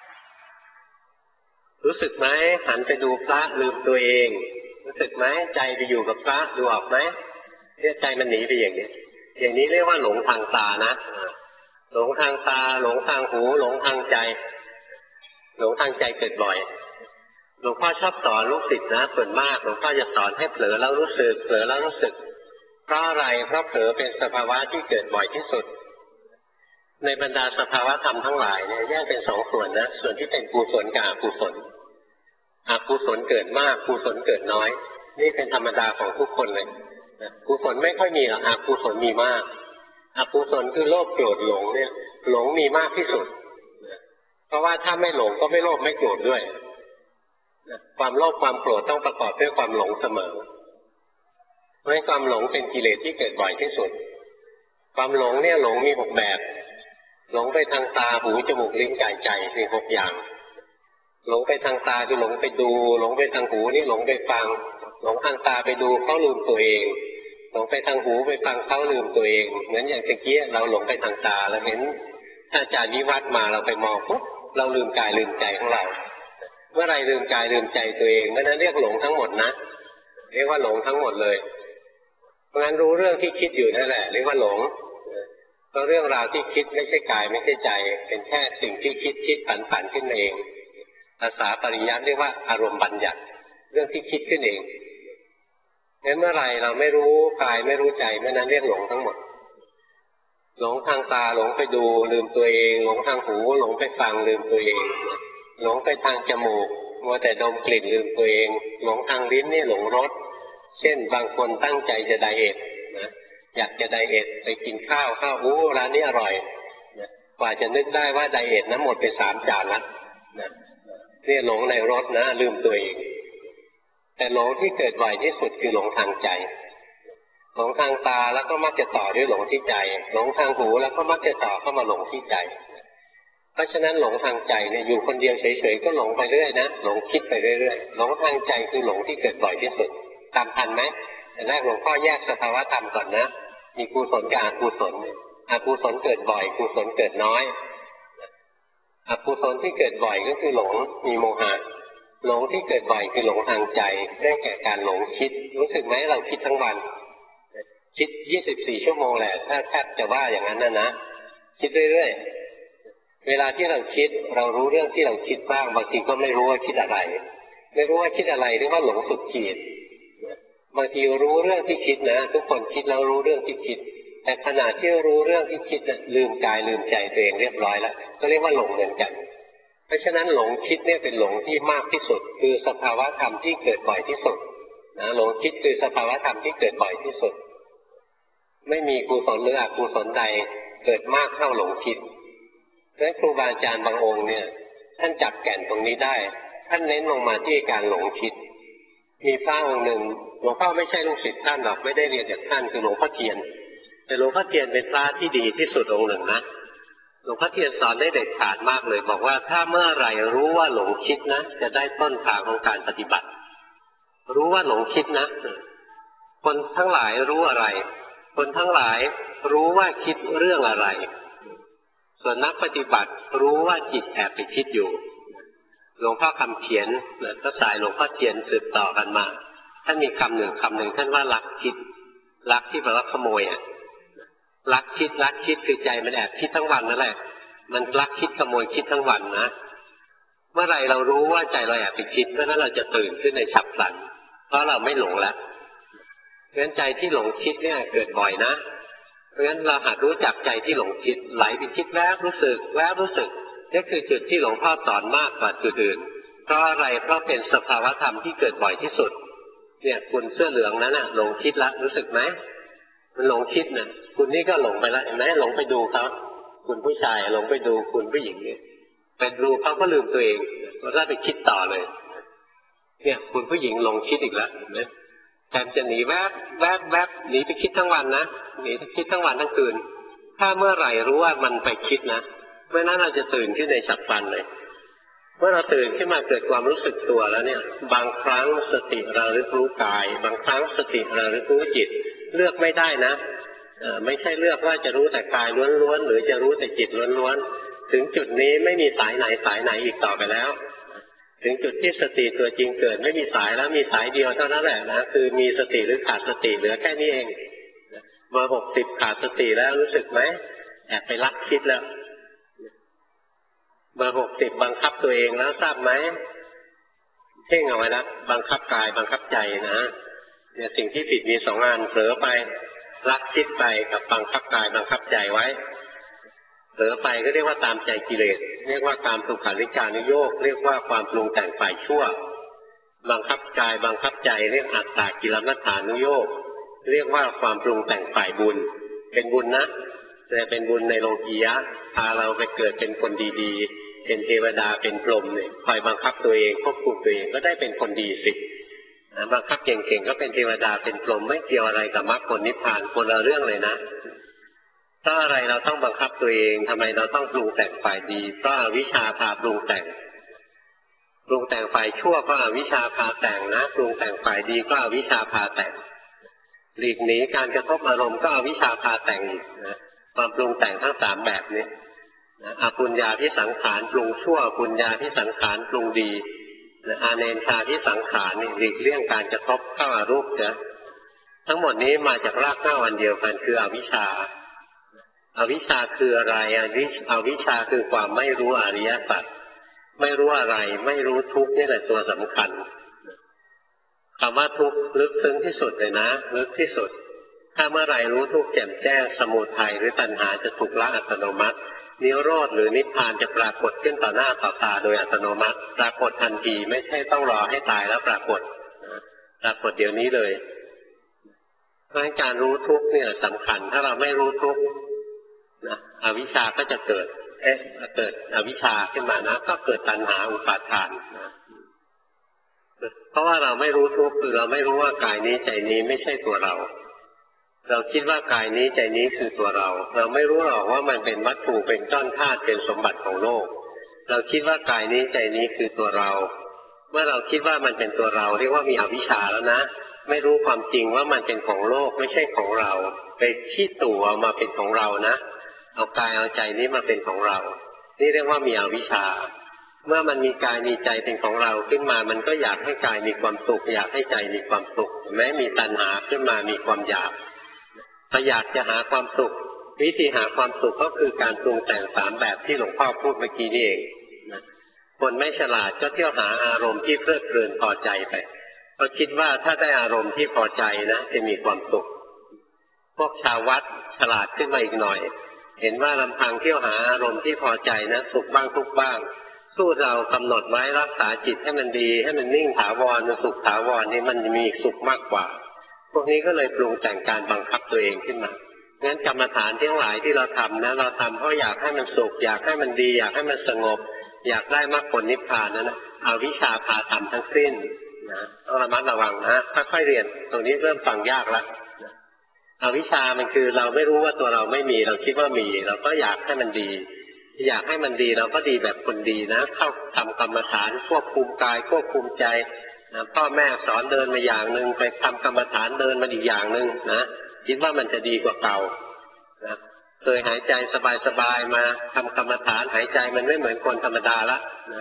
[SPEAKER 1] รู้สึกไหมหันไปดูพระลืมตัวเองรู้สึกไหมใจไปอยู่กับพระดูออกไหมเนี่ยใจมันหนีไปอย่างนี้เรียกว่าหลงทางตานะหลงทางตาหลงทางหูหลงทางใจหลงทางใจเกิดบ่อยหลวงพ่อชอบสอนลูกศิษย์นะส่วนมากหลวงพ่อจะสอนให้เผลอแล้วรู้สึกเผลอแล้วรู้สึกเพราะอะไรเพราะเผลอเป็นสภาวะที่เกิดบ่อยที่สุดในบรรดาสภาวะธรรมทั้งหลายเนี่ยแยกเป็นสองส่วนนะส่วนที่เป็นกุศลกับอกุศลอกุศลเกิดมากกุศลเกิดน้อยนี่เป็นธรรมดาของทุกคนเลยกุศลไม่ค่อยมีหรอกอกุศลมีมากอกุศลคือโลภโกรธหลงเนี่ยหลงมีมากที่สุดเพราะว่าถ้าไม่หลงก็ไม่โลภไม่โกรธด้วยความโลภความโกรธต้องประกอบด้วยความหลงเสมอเพราะความหลงเป็นกิเลสที่เกิดบ่อยที่สุดความหลงเนี่ยหลงมี6แบบหลงไปทางตาหูจมูกลิ้นกายใจมี6อย่างหลงไปทางตาคือหลงไปดูหลงไปทางหูนี่หลงไปฟังหลงทางตาไปดูเขาลืมตัวเองหลงไปทางหูไปฟังเขาลืมตัวเองเหมือนอย่างตะกี้เราหลงไปทางตาเราเห็นอาจารย์วิวัฒน์มาเราไปมองปุ๊บเราลืมกายลืมใจของเราเมื่อไรลืมกายลืมใจตัวเองเมื่อนั้นเรียกหลงทั้งหมดนะเรียกว่าหลงทั้งหมดเลยเพราะงั้นรู้เรื่องที่คิดอยู่นั่นแหละเรียกว่าหลงเพราะเรื่องราวที่คิดไม่ใช่กายไม่ใช่ใจเป็นแค่สิ่งที่คิดฝันขึ้นมาเองภาษาปริยัติเรียกว่าอารมณ์บัญญัติเรื่องที่คิดขึ้นเองงั้นเมื่อไรเราไม่รู้กายไม่รู้ใจเมื่อนั้นเรียกหลงทั้งหมดหลงทางตาหลงไปดูลืมตัวเองหลงทางหูหลงไปฟังลืมตัวเองหลงไปทางจมูกมัวแต่ดมกลิ่นลืมตัวเองหลงทางลิ้นนี่หลงรสเช่นบางคนตั้งใจจะไดเอทนะอยากจะไดเอทไปกินข้าวร้านนี้อร่อยนะกว่าจะนึกได้ว่าไดเอทนั้นหมดไป3 จานละนะนี่หลงในรสนะลืมตัวเองแต่หลงที่เกิดบ่อยที่สุดคือหลงทางใจหลงทางตาแล้วก็มักจะต่อด้วยหลงที่ใจหลงทางหูแล้วก็มักจะต่อเข้ามาหลงที่ใจเพราะฉะนั้นหลงทางใจเนี่ยอยู่คนเดียวเฉยๆก็หลงไปเรื่อยนะหลงคิดไปเรื่อยๆหลงทางใจคือหลงที่เกิดบ่อยที่สุดตามทันไหมแต่แรกหลวงพ่อแยกสภาวะธรรมก่อนนะมีกุศลกับอกุศลอกุศลเกิดบ่อยกุศลเกิดน้อยอกุศลที่เกิดบ่อยก็คือหลงมีโมหะหลงที่เกิดบ่อยคือหลงทางใจได้แก่การหลงคิดรู้สึกไหมเราคิดทั้งวันคิด24 ชั่วโมงแหละถ้าแทบจะว่าอย่างนั้นนะคิดเรื่อยๆเวลาที่เราคิดเรารู้เรื่องที่เราคิดบ้างบางทีก็ไม่รู้ว่าคิดอะไรไม่รู้ว่าคิดอะไรเรียกว่าหลงสุดขีดบางทีรู้เรื่องที่คิดนะทุกคนคิดแล้วรู้เรื่องที่คิดแต่ขณะที่รู้เรื่องที่คิดลืมกายลืมใจตัวเองเรียบร้อยแล้วก็เรียกว่าหลงเหมือนกันเพราะฉะนั้นหลงคิดเนี่ยเป็นหลงที่มากที่สุดคือสภาวะธรรมที่เกิดบ่อยที่สุดนะหลงคิดคือสภาวะธรรมที่เกิดบ่อยที่สุดไม่มีกุศลหรืออกุศลใดเกิดมากเท่าหลงคิดและครูบาอาจารย์บางองค์เนี่ยท่านจับแก่นตรงนี้ได้ท่านเน้นลงมาที่การหลงคิดมีพระองค์หนึ่งหลวงพ่อไม่ใช่ลูกศิษย์ท่านหรอกไม่ได้เรียนจากท่านคือหลวงพ่อเทียนแต่หลวงพ่อเทียนเป็นพระที่ดีที่สุดองค์หนึ่งนะหลวงพ่อเทียนสอนได้เด็ดขาดมากเลยบอกว่าถ้าเมื่อไหร่รู้ว่าหลงคิดนะจะได้ต้นทางของการปฏิบัติรู้ว่าหลงคิดนะคนทั้งหลายรู้อะไรคนทั้งหลายรู้ว่าคิดเรื่องอะไรส่วนนักปฏิบัติรู้ว่าจิตแอบไปคิดอยู่หลวงพ่อคำเขียนก็สายหลวงพ่อเทียนสืบต่อกันมาท่านมีคำหนึ่งท่านว่าลักคิดลักที่แปลว่าขโมยลักคิดคือใจมันแอบคิดทั้งวันนั่นแหละมันลักคิดขโมยคิดทั้งวันนะเมื่อไรเรารู้ว่าใจเราแอบไปคิดเมื่อนั้นเราจะตื่นขึ้นในฉับพลันเพราะเราไม่หลงแล้วเพราะฉะนั้นใจที่หลงคิดเนี่ยเกิดบ่อยนะเพราะฉะนั้นเราหัดรู้จักใจที่หลงคิดไหลไปคิดแวบรู้สึกแวบรู้สึกนี่คือจุดที่หลวงพ่อสอนมากกว่าจุดอื่นเพราะอะไรเพราะเป็นสภาวธรรมที่เกิดบ่อยที่สุดเนี่ยคุณเสื้อเหลืองนั้นน่ะหลงคิดละรู้สึกไหมมันหลงคิดน่ะคุณนี่ก็หลงไปละเห็นไหมหลงไปดูเขาคุณผู้ชายหลงไปดูคุณผู้หญิงเนี่ยไปดูเขาก็ลืมตัวเองแล้วไปคิดต่อเลยเนี่ยคุณผู้หญิงหลงคิดอีกแล้วเห็นไหมแทนจะหนีแวบหนีไปคิดทั้งวันนะหนีไปคิดทั้งวันทั้งคืนถ้าเมื่อไหร่รู้ว่ามันไปคิดนะเมื่อนั้นเราจะตื่นขึ้นในฉับพลันเลยเมื่อเราตื่นขึ้นมาเกิดความรู้สึกตัวแล้วเนี่ยบางครั้งสติระลึกรู้กายบางครั้งสติระลึกรู้จิตเลือกไม่ได้นะไม่ใช่เลือกว่าจะรู้แต่กายล้วนๆหรือจะรู้แต่จิตล้วนๆถึงจุดนี้ไม่มีสายไหนอีกต่อไปแล้วถึงจุดที่สติตัวจริงเกิดไม่มีสายแล้วมีสายเดียวเท่านั้นแหละนะคือมีสติหรือขาดสติเหลือแค่นี้เองเบอร์60ขาดสติแล้วรู้สึกไหมแอบไปลักคิดแล้วเบอร์60บังคับตัวเองแล้วทราบไหมเพ่งเอาไว้แล้วบังคับกายบังคับใจนะเนี่ยสิ่งที่ผิดมี2 อันเผลอไปลักคิดไปกับบังคับกายบังคับใจไว้เผลอไปก็เรียกว่าตามใจกิเลสเรียกว่าตามสุขาริการนิโยคเรียกว่าความปรุงแต่งฝ่ายชั่วบังคับกายบังคับใจเรียกอัตตากิลมัฏฐานุโยคเรียกว่าความปรุงแต่งฝ่ายบุญเป็นบุญนะแต่เป็นบุญในโลกียะพาเราไปเกิดเป็นคนดีๆเป็นเทวดาเป็นพรหมเนี่ยคอยบังคับตัวเองควบคุมตัวเองก็ได้เป็นคนดีสิบังคับเก่งๆก็เป็นเทวดาเป็นพรหมไม่เกี่ยวอะไรกับมรรคผลนิพพานคนละเรื่องเลยนะเพราะอะไรเราต้องบังคับตัวเองทำไมเราต้องปรุงแต่งฝ่ายดีเพราะอวิชชาพาปรุงแต่งฝ่ายชั่วก็อวิชชาพาแต่งนะปรุงแต่งฝ่ายดีก็อวิชชาพาแต่งหลีกหนีการกระทบอารมณ์ก็อวิชชาพาแต่งนะความปรุงแต่งทั้ง3แบบนี้อปุญญาที่สังขารปรุงชั่วปุญญาที่สังขารปรุงดีอาเนนชาที่สังขารนี่หลีกเลี่ยงการกระทบเข้าอารูปนะทั้งหมดนี้มาจากรากเหง้าอันเดียวกันคืออวิชชาอวิชชาคืออะไรอวิชชาคือความไม่รู้อริยสัจไม่รู้อะไรไม่รู้ทุกข์นี่แหละตัวสำคัญคำว่าทุกข์ลึกซึ้งที่สุดเลยนะลึกที่สุดถ้าเมื่อไรรู้ทุกข์แจ่มแจ้งสมุทัยหรือตัณหาจะถูกละอัตโนมัตินิโรธหรือนิพพานจะปรากฏขึ้นต่อหน้าต่อตาโดยอัตโนมัติปรากฏทันทีไม่ใช่ต้องรอให้ตายแล้วปรากฏเดี๋ยวนี้เลยเพราะการรู้ทุกข์เนี่ยสำคัญถ้าเราไม่รู้ทุกข์นะอวิชชาก็จะเกิดอวิชชาขึ้นมานะก็เกิดตัณหาอุปาทานนะเพราะว่าเราไม่รู้ทุกข์คือเราไม่รู้ว่ากายนี้ใจนี้ไม่ใช่ตัวเราคิดว่ากายนี้ใจนี้คือตัวเราไม่รู้หรอกว่ามันเป็นวัตถุเป็นก้อนธาตุเป็นสมบัติของโลกเราคิดว่ากายนี้ใจนี้คือตัวเราเมื่อเราคิดว่ามันเป็นตัวเราเรียกว่ามีอวิชชาแล้วนะไม่รู้ความจริงว่ามันเป็นของโลกไม่ใช่ของเราไปขี้ตู่เอามาเป็นของเรานะเอากายเอาใจนี้มาเป็นของเรานี่เรียกว่ามีอวิชชาเมื่อมันมีกายมีใจเป็นของเราขึ้นมามันก็อยากให้กายมีความสุขอยากให้ใจมีความสุขแม้มีตัณหาขึ้นมามีความอยากถ้าอยากจะหาความสุขวิธีหาความสุขก็คือการปรุงแต่ง3แบบที่หลวงพ่อพูดเมื่อกี้นี่เองคนไม่ฉลาดก็เที่ยวหาอารมณ์ที่เพลิดเพลินพอใจไปเขาคิดว่าถ้าได้อารมณ์ที่พอใจนะจะมีความสุขพวกชาววัดฉลาดขึ้นมาอีกหน่อยเห็นว่าลำพังเที่ยวหาอารมณ์ที่พอใจนะสุขบ้างทุกบ้างสู้เรากำหนดไว้รักษาจิตให้มันดีให้มันนิ่งถาวรสุขถาวรนี่มันมีสุขมากกว่าพวกนี้ก็เลยปรุงแต่งการบังคับตัวเองขึ้นมางั้นกรรมฐานทั้งหลายที่เราทำนะเราทำเพราะอยากให้มันสุขอยากให้มันดีอยากให้มันสงบอยากได้มรรคผลนิพพานนั่นนะเอาวิชาพาทำทั้งสิ้นนะต้องระมัดระวังนะค่อยๆเรียนตรงนี้เริ่มฟังยากแล้วอวิชชามันคือเราไม่รู้ว่าตัวเราไม่มีเราคิดว่ามีเราก็อยากให้มันดีอยากให้มันดีเราก็ดีแบบคนดีนะเข้าทำกรรมฐานควบคุมกายควบคุมใจนะพ่อแม่สอนเดินมาอย่างหนึ่งไปทำกรรมฐานเดินมาอีกอย่างหนึ่งนะคิดว่ามันจะดีกว่าเก่านะเคยหายใจสบายๆมาทำกรรมฐานหายใจมันไม่เหมือนคนธรรมดาละนะ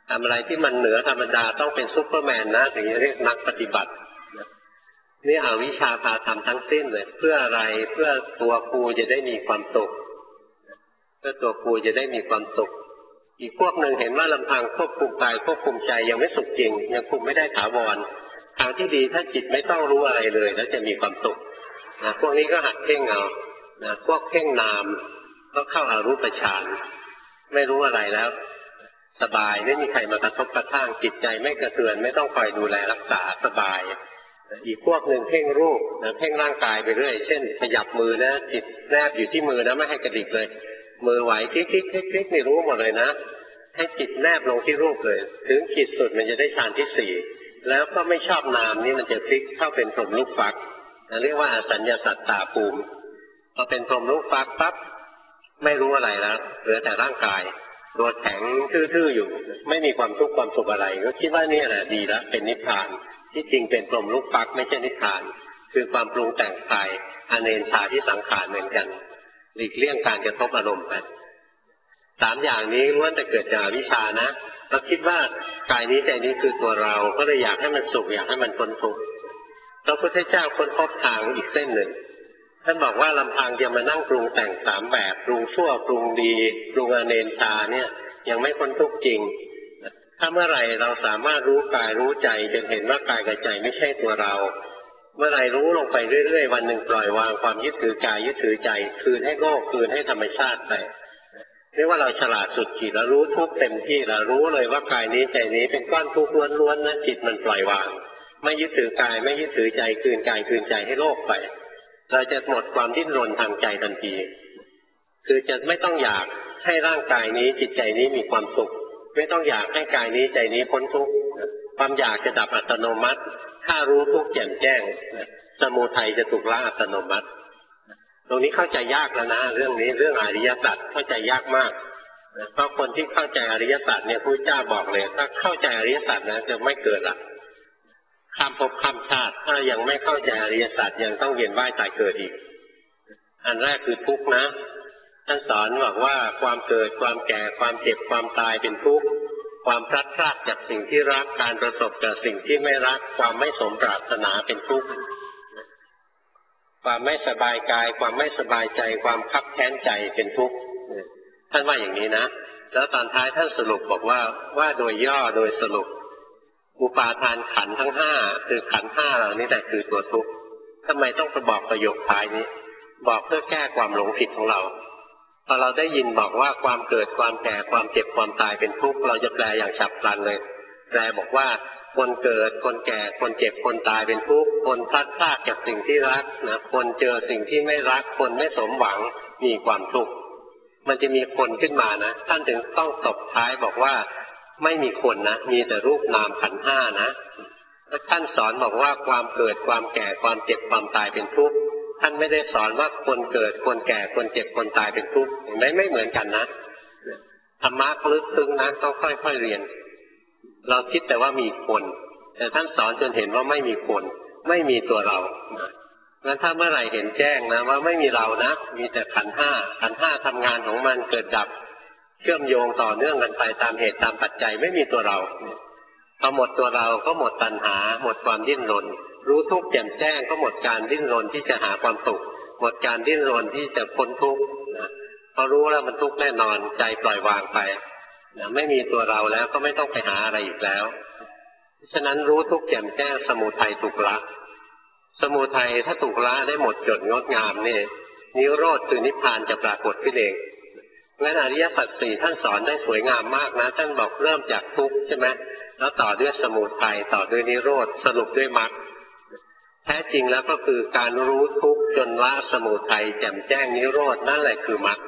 [SPEAKER 1] ทำอะไรที่มันเหนือธรรมดาต้องเป็นซุปเปอร์แมนนะถึงจะเรียกนักปฏิบัตินี่อวิชชาพาทำทั้งสิ้นเลยเพื่ออะไรเพื่อตัวกูจะได้มีความสุขเพื่อตัวกูจะได้มีความสุขอีกพวกหนึ่งเห็นว่าลำพังควบคุมกายควบคุมใจยังไม่สุขจริงยังคุมไม่ได้ถาวรทางที่ดีถ้าจิตไม่ต้องรู้อะไรเลยแล้วจะมีความสุขนะพวกนี้ก็หัดเพ่งเอานะพวกเพ่งนามก็เข้าอารูปฌานไม่รู้อะไรแล้วสบายไม่มีใครมากระทบกระทั่งจิตใจไม่กระเทือนไม่ต้องคอยดูแลรักษาสบายอีกพวกหนึ่งเพ่งรูปนะเพ่งร่างกายไปเรื่อยเช่นขยับมือนะจิตแนบอยู่ที่มือนะไม่ให้กระดิกเลยมือไหวคลิกคลิกคลิกคลิกนี่รู้หมดเลยนะให้จิตแนบลงที่รูปเลยถึงขีดสุดมันจะได้ฌานที่สี่แล้วก็ไม่ชอบนามนี่มันจะพลิกเข้าเป็นพรหมลูกฟักเรียกว่าอสัญญาสัตตาภูมิพอเป็นพรหมลูกฟักปั๊บไม่รู้อะไรแล้วเหลือแต่ร่างกายตัวแข็งทื่อๆอยู่ไม่มีความทุกข์ความสุขอะไรก็คิดว่านี่แหละดีแล้วเป็นนิพพานที่จริงเป็นพรหมลูกฟักไม่ใช่นิพพานคือความปรุงแต่งกายอเนชชาที่สังขารเหมือนกันหลีกเลี่ยงการกระทบอารมณ์ไปสามอย่างนี้ล้วนแต่เกิดจากอวิชชานะเราคิดว่ากายนี้ใจนี้คือตัวเราก็เลยอยากให้มันสุขอยากให้มันพ้นทุกข์พระพุทธเจ้าค้นพบทางอีกเส้นหนึ่งท่านบอกว่าลำพังจะมานั่งปรุงแต่งสามแบบปรุงชั่วปรุงดีปรุงอเนชชาเนี่ยยังไม่พ้นทุกข์จริงถ้าเมื่อไหร่เราสามารถรู้กายรู้ใจจนเห็นว่ากายกับใจไม่ใช่ตัวเราเมื่อไหร่รู้ลงไปเรื่อยๆวันหนึ่งปล่อยวางความยึดถือกายยึดถือใจคืนให้โลกคืนให้ธรรมชาติไปเรียกว่าเราฉลาดสุดขีดแล้วรู้ทุกเต็มที่แล้วรู้เลยว่ากายนี้ใจนี้เป็นก้อนทุกข์ล้วนๆนะจิตมันปล่อยวางไม่ยึดถือกายไม่ยึดถือใจคืนกายคืนใจให้โลกไปเราจะหมดความดิ้นรนทางใจทันทีคือจะไม่ต้องอยากให้ร่างกายนี้จิตใจนี้มีความสุขไม่ต้องอยากให้กายนี้ใจนี้พ้นทุกข์ความอยากจะดับอัตโนมัติถ้ารู้ทุกข์แจ่มแจ้งสมุทัยจะถูกละอัตโนมัติตรงนี้เข้าใจยากแล้วนะเรื่องนี้เรื่องอริยสัจเข้าใจยากมากเพราะคนที่เข้าใจอริยสัจเนี่ยพระพุทธเจ้าบอกเลยถ้าเข้าใจอริยสัจนะจะไม่เกิดละข้ามภพข้ามชาติถ้ายังไม่เข้าใจอริยสัจยังต้องเวียนว่ายตายเกิดอีกอันแรกคือทุกข์นะท่านสอนบอกว่าความเกิดความแก่ความเจ็บความตายเป็นทุกข์ความพลัดพรากจากสิ่งที่รักการประสบกับสิ่งที่ไม่รักความไม่สมปรารถนาเป็นทุกข์ความไม่สบายกายความไม่สบายใจความคับแค้นใจเป็นทุกข์ท่านว่าอย่างนี้นะแล้วตอนท้ายท่านสรุปบอกว่าโดยย่อโดยสรุปอุปาทานขันธ์ทั้งห้าคือขันธ์ห้าเหล่านี้แหละคือตัวทุกข์ทำไมต้องบอกประโยคท้ายนี้บอกเพื่อแก้ความหลงผิดของเราพอเราได้ยินบอกว่าความเกิดความแก่ความเจ็บความตายเป็นทุกข์เราจะแปลอย่างฉับพลันเลยแปลบอกว่าคนเกิดคนแก่คนเจ็บคนตายเป็นทุกข์คนพลัดพรากจากสิ่งที่รักนะคนเจอสิ่งที่ไม่รักคนไม่สมหวังมีความทุกข์มันจะมีคนขึ้นมานะท่านถึงต้องตบท้ายบอกว่าไม่มีคนนะมีแต่รูปนามขันธ์ห้านะแล้วท่านสอนบอกว่าความเกิดความแก่ความเจ็บความตายเป็นทุกข์ท่านไม่ได้สอนว่าคนเกิดคนแก่คนเจ็บคนตายเป็นทุกข์เห็นไหมไม่เหมือนกันนะธรรมะลึกซึ้งนะต้องค่อยๆเรียนเราคิดแต่ว่ามีคนแต่ท่านสอนจนเห็นว่าไม่มีคนไม่มีตัวเรางั้นถ้าเมื่อไหร่เห็นแจ้งนะว่าไม่มีเรานะมีแต่ขันธ์ห้าขันธ์ห้าทำงานของมันเกิดดับเชื่อมโยงต่อเนื่องกันไปตามเหตุตามปัจจัยไม่มีตัวเราพอหมดตัวเราก็หมดตัณหาหมดความดิ้นรนรู้ทุกข์แจ่มแจ้งก็หมดการดิ้นรนที่จะหาความสุขหมดการดิ้นรนที่จะพ้นทุกข์พอรู้แล้วมันทุกข์แน่นอนใจปล่อยวางไปไม่มีตัวเราแล้วก็ไม่ต้องไปหาอะไรอีกแล้วฉะนั้นรู้ทุกข์แจ่มแจ้งสมุทัยถูกละสมุทัยถ้าถูกละได้หมดจดงดงามนี่นิโรธคือนิพพานจะปรากฏขึ้นเองงั้นอริยสัจสี่ท่านสอนได้สวยงามมากนะท่านบอกเริ่มจากทุกข์ใช่ไหมแล้วต่อด้วยสมุทัยต่อด้วยนิโรธสรุปด้วยมรรคแท้จริงแล้วก็คือการรู้ทุกข์จนละสมุทัยแจ่มแจ้งนิโรธนั่นแหละคือมรรค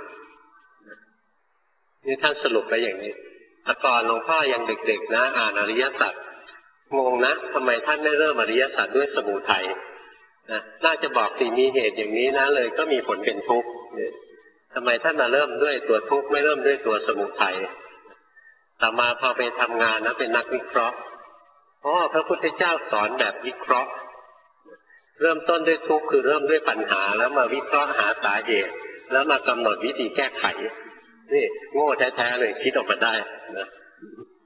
[SPEAKER 1] นี่ท่านสรุปไปอย่างนี้แต่ก่อนหลวงพ่อยังเด็กๆนะอ่านอริยสัจงงนะทำไมท่านไม่เริ่มอริยสัจด้วยสมุทัยนะน่าจะบอกสิมีเหตุอย่างนี้นะเลยก็มีผลเป็นทุกข์ทำไมท่านมาเริ่มด้วยตัวทุกข์ไม่เริ่มด้วยตัวสมุทัยต่อมาพอไปทำงานนะเป็นนักวิเคราะห์พระพุทธเจ้าสอนแบบวิเคราะห์เริ่มต้นด้วยทุกข์คือเริ่มด้วยปัญหาแล้วมาวิเคราะห์หาสาเหตุแล้วมากำหนดวิธีแก้ไขนี่โง่แท้ๆเลยคิดออกมาได้นะ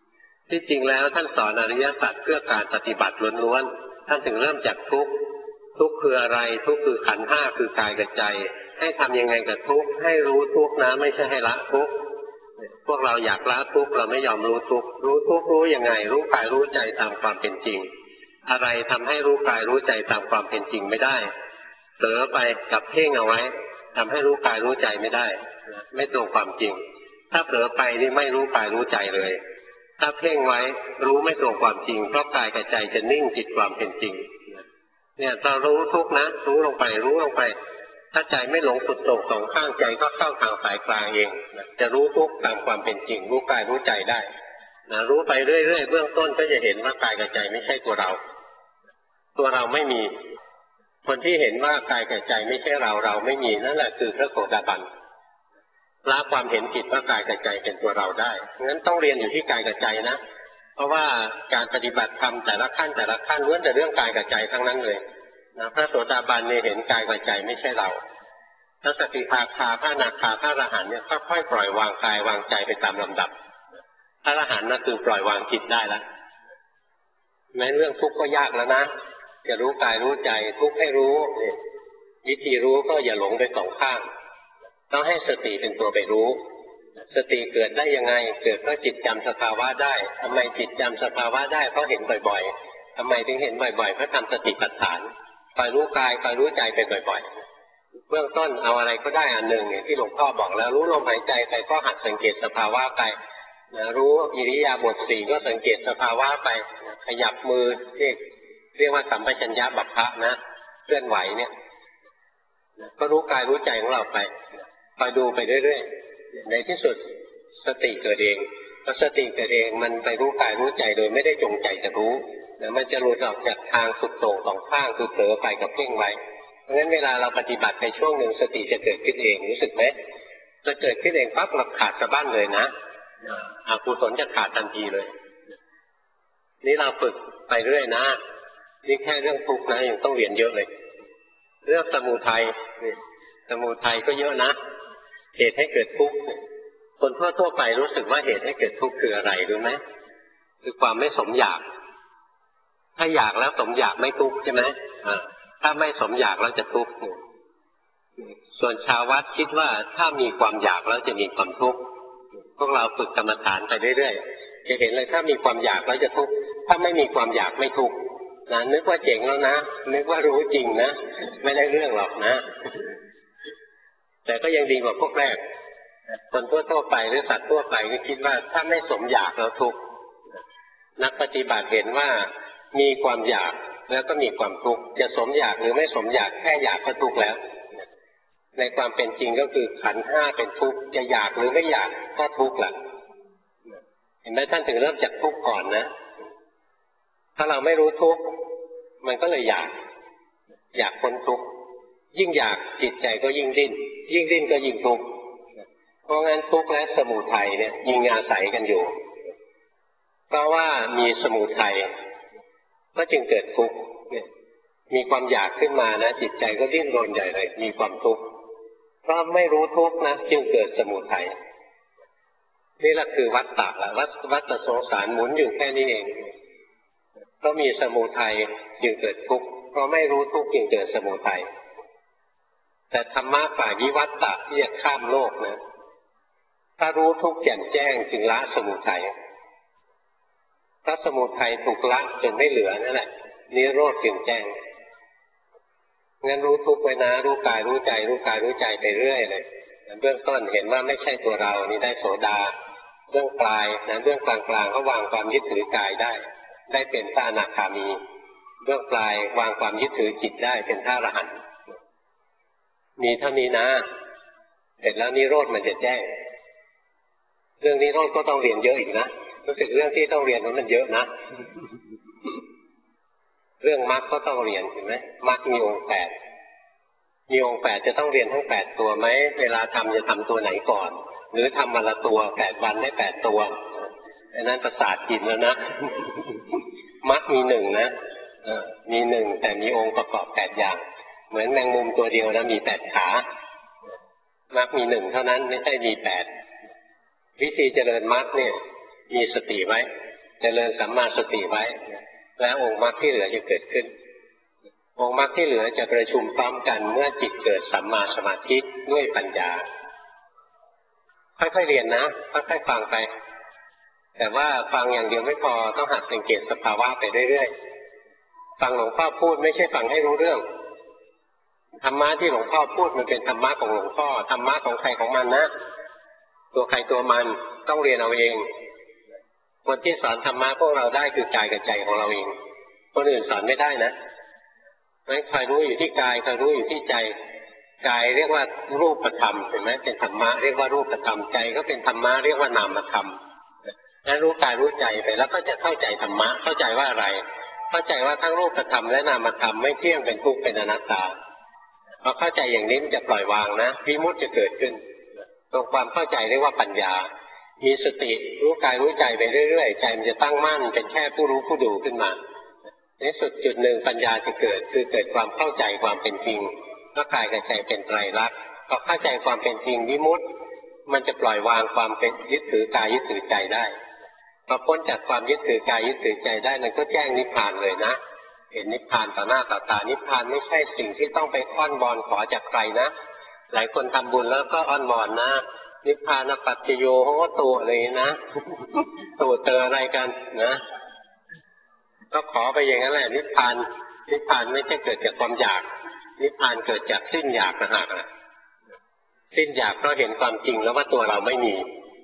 [SPEAKER 1] ที่จริงแล้วท่านสอนอริยสัจเพื่อการปฏิบัติล้วนๆท่านถึงเริ่มจากทุกข์ทุกข์คืออะไรทุกข์คือขันธ์ห้าคือกายกับใจให้ทำยังไงกับทุกข์ให้รู้ทุกข์นะไม่ใช่ให้ละทุกข์พวกเราอยากละทุกข์เราไม่ยอมรู้ทุกข์รู้ทุกข์รู้ยังไงรู้กายรู้ใจตามความเป็นจริงอะไรทำให้รู้กายรู้ใจตามความเป็นจริงไม่ได้เผลอไปกับเพ่งเอาไว้ทำให้รู้กายรู้ใจไม่ได้ไม่ตรงความจริงถ้าเผลอไปนี่ไม่รู้กายรู้ใจเลยถ้าเพ่งไว้รู้ไม่ตรงความจริงเพราะกายกับใจจะนิ่งจิตความเป็นจริงเนี่ยเรารู้ทุกข์นะรู้ลงไปรู้ลงไปถ้าใจไม่หลงสุดโต่งสองข้างใจก็เข้าทางสายกลางเองจะรู้ทุกข์ตามความเป็นจริงรู้กายรู้ใจได้นะรู้ไปเรื่อยๆเบื้องต้นก็จะเห็นว่ากายกับใจไม่ใช่ตัวเราตัวเราไม่มีคนที่เห็นว่ากายกับใจไม่ใช่เราเราไม่มีนั่นแหละคือพระโสดาบันละความเห็นผิดว่ากายกับใจเป็นตัวเราได้งั้นต้องเรียนอยู่ที่กายกับใจนะเพราะว่าการปฏิบัติธรรมแต่ละขั้นล้วนแต่เรื่องกายกับใจทั้งนั้นเลยนะพระโสดาบันเนี่ยเห็นกายกับใจไม่ใช่เราพระสกิทาคาพระอนาคาพระอรหันต์เนี่ยค่อยๆปล่อยวางกายวางใจไปตามลำดับพระอรหันต์นั่นคือปล่อยวางจิตได้แล้วแม้เรื่องทุกข์ก็ยากแล้วนะจะรู้กายรู้ใจทุกข์ให้รู้วิธีรู้ก็อย่าหลงไปสองข้างต้องให้สติเป็นตัวไปรู้สติเกิดได้ยังไงเกิดเพราะจิตจำสภาวะได้ทำไมจิตจำสภาวะได้เพราะเห็นบ่อยๆทำไมถึงเห็นบ่อยๆเพราะทำสติปัฏฐานคอยรู้กายคอยรู้ใจไปบ่อยๆเบื้องต้นเอาอะไรก็ได้อันหนึ่งอย่างที่หลวงพ่อบอกแล้วรู้ลมหายใจไปก็หัดสังเกตสภาวะไปรู้อิริยาบถสี่ก็สังเกตสภาวะไปขยับมือเรียกว่าสัมปชัญญะบัพพะนะเคลื่อนไหวเนี่ยก็รู้กายรู้ใจของเราไปคอยดูไปเรื่อยๆในที่สุดสติเกิดเองพอสติเกิดเองมันไปรู้กายรู้ใจโดยไม่ได้จงใจจะรู้มันจะหลุดออกจากทางสุดโต่งสองข้างคือเผลอไปกับเพ่งไว้เพราะฉะนั้นเวลาเราปฏิบัติไปช่วงหนึ่งสติจะเกิดขึ้นเองรู้สึกไหมจะเกิดขึ้นเองปั๊บเราขาดสะบั้นเลยนะอกุศลจะขาดทันทีเลยนี่เราฝึกไปเรื่อยนะนี่แค่เรื่องทุกข์นะยังต้องเรียนเยอะเลยเรื่องสมุทัยก็เยอะนะเหตุให้เกิดทุกข์คนทั่วไปรู้สึกว่าเหตุให้เกิดทุกข์คืออะไรรู้ไหมคือความไม่สมอยากถ้าอยากแล้วสมอยากไม่ทุกข์ใช่ไหมถ้าไม่สมอยากแล้วจะทุกข์ส่วนชาววัดคิดว่าถ้ามีความอยากแล้วจะมีความทุกข์พวกเราฝึกกรรมฐานไปเรื่อยๆจะเห็นเลยถ้ามีความอยากแล้วจะทุกข์ถ้าไม่มีความอยากไม่ทุกข์นะนึกว่าเจ๋งแล้วนะนึกว่ารู้จริงนะไม่ได้เรื่องหรอกนะแต่ก็ยังดีกว่าพวกแรกคนทั่วไปหรือสัตว์ทั่วไปก็คิดว่าถ้าไม่สมอยากแล้วทุกข์นักปฏิบัติเห็นว่ามีความอยากแล้วก็มีความทุกข์จะสมอยากหรือไม่สมอยากแค่อยากก็ทุกข์แล้วในความเป็นจริงก็คือขันธ์ห้าเป็นทุกข์จะอยากหรือไม่อยากก็ทุกข์แหละเห็นไหมท่านถึงเริ่มจากทุกข์ก่อนนะถ้าเราไม่รู้ทุกข์มันก็เลยอยากพ้นทุกข์ยิ่งอยากจิตใจก็ยิ่งดิ้นก็ยิ่งทุกข์เพราะงั้นทุกข์และสมุทัยเนี่ยยิงอาศัยกันอยู่เพราะว่ามีสมุทัยก็จึงเกิดทุกข์มีความอยากขึ้นมานะจิตใจก็ดิ้นรนใหญ่เลยมีความทุกข์เพราะไม่รู้ทุกข์นะจึงเกิดสมุทัยนี่แหละคือวัฏฏะวัฏสงสารหมุนอยู่แค่นี้เองเพราะมีสมุทัยจึงเกิดทุกข์เพราะไม่รู้ทุกข์จึงเกิดสมุทัยแต่ธรรมะฝ่ายวิวัตตะที่จะข้ามโลกนะถ้ารู้ทุกข์แจ่มแจ้งจึงละสมุทัยถ้าสมุทัยถูกละจนไม่เหลือนั่นแหละนิโรธจึงแจ้งงั้นรู้ทุกข์ไว้นะรู้กายรู้ใจรู้กายรู้ใจไปเรื่อยเลยเบื้องต้นเห็นว่าไม่ใช่ตัวเรานี่ได้โสดาเบื้องปลายนะเบื้องกลางก็วางความยึดถือกายได้เป็นพระอนาคามีเบื้องปลายวางความยึดถือจิตได้เป็นพระอรหันต์มีเท่านี้นะเสร็จแล้วนิโรธมันจะแจ้งเรื่องนิโรธก็ต้องเรียนเยอะอีกนะรู้สึกเรื่องที่ต้องเรียนมันเยอะนะเรื่องมรรคก็ต้องเรียนเห็นไหมมรรคมีองค์8จะต้องเรียนทั้ง8ตัวไหมเวลาทำจะทำตัวไหนก่อนหรือทำวันละตัว8วันได้8ตัวอันนั้นประสาทกินแล้วนะมรรคมี1นะมี1แต่มีองค์ประกอบ8อย่างเหมือนแมงมุมตัวเดียวนะมี8ขามรรคมี1เท่านั้นไม่ใช่มี8วิธีเจริญมรรคเนี่ยมีสติไว้เจริญสัมมาสติไว้แล้วองค์มรรคที่เหลือจะเกิดขึ้นองค์มรรคที่เหลือจะประชุมพร้อมกันเมื่อจิตเกิดสัมมาสมาธิด้วยปัญญาค่อยๆเรียนนะค่อยๆฟังไปแต่ว่าฟังอย่างเดียวไม่พอต้องหัดสังเกตสภาวะไปเรื่อยๆฟังหลวงพ่อพูดไม่ใช่ฟังให้รู้เรื่องธรรมะที่หลวงพ่อพูดมันเป็นธรรมะของหลวงพ่อธรรมะของใครของมันนะตัวใครตัวมันต้องเรียนเอาเองคนที่สอนธรรมะพวกเราได้คือกายกับใจของเราเองคนอื่นสอนไม่ได้นะไม่ใครรู้อยู่ที่กายใครรู้อยู่ที่ใจกายเรียกว่ารูปธรรมเห็นไหมเป็นธรรมะเรียกว่ารูปธรรมใจก็เป็นธรรมะเรียกว่านามธรรมนั้นรู้กายรู้ใจไปแล้วก็จะเข้าใจธรรมะเข้าใจว่าอะไรเข้าใจว่าทั้งรูปธรรมและนามธรรมไม่เที่ยงเป็นทุกข์เป็นอนัตตาพอเข้าใจอย่างนี้มันจะปล่อยวางนะวิมุตติจะเกิดขึ้นตรงความเข้าใจเรียกว่าปัญญามีสติรู้กายรู้ใจไปเรื่อยๆใจมันจะตั้งมั่นเป็นแค่ผู้รู้ผู้ดูขึ้นมาในสุดจุดหนึ่งปัญญาจะเกิดคือเกิดความเข้าใจความเป็นจริงว่ากายกับใจเป็นไตรลักษณ์พอเข้าใจความเป็นจริงวิมุตติมันจะปล่อยวางความเป็นยึดถือกายยึดถือใจได้พอพ้นจากความยึดถือกายยึดถือใจได้มันก็แจ้งนิพพานเลยนะเห็นนิพพานต่อหน้าต่อตานิพพานไม่ใช่สิ่งที่ต้องไปอ้อนวอนขอจากใครนะหลายคนทำบุญแล้วก็อ้อนวอนนะนิพพานปัจจโยโหตุอะไรนะตู่เตออะไรกันนะก็ขอไปอย่างนั้นแหละนิพพานไม่ใช่เกิดจากความอยากนิพพานเกิดจากสิ้นอยากนะฮะสิ้นอยากเพราะเห็นความจริงแล้วว่าตัวเราไม่มี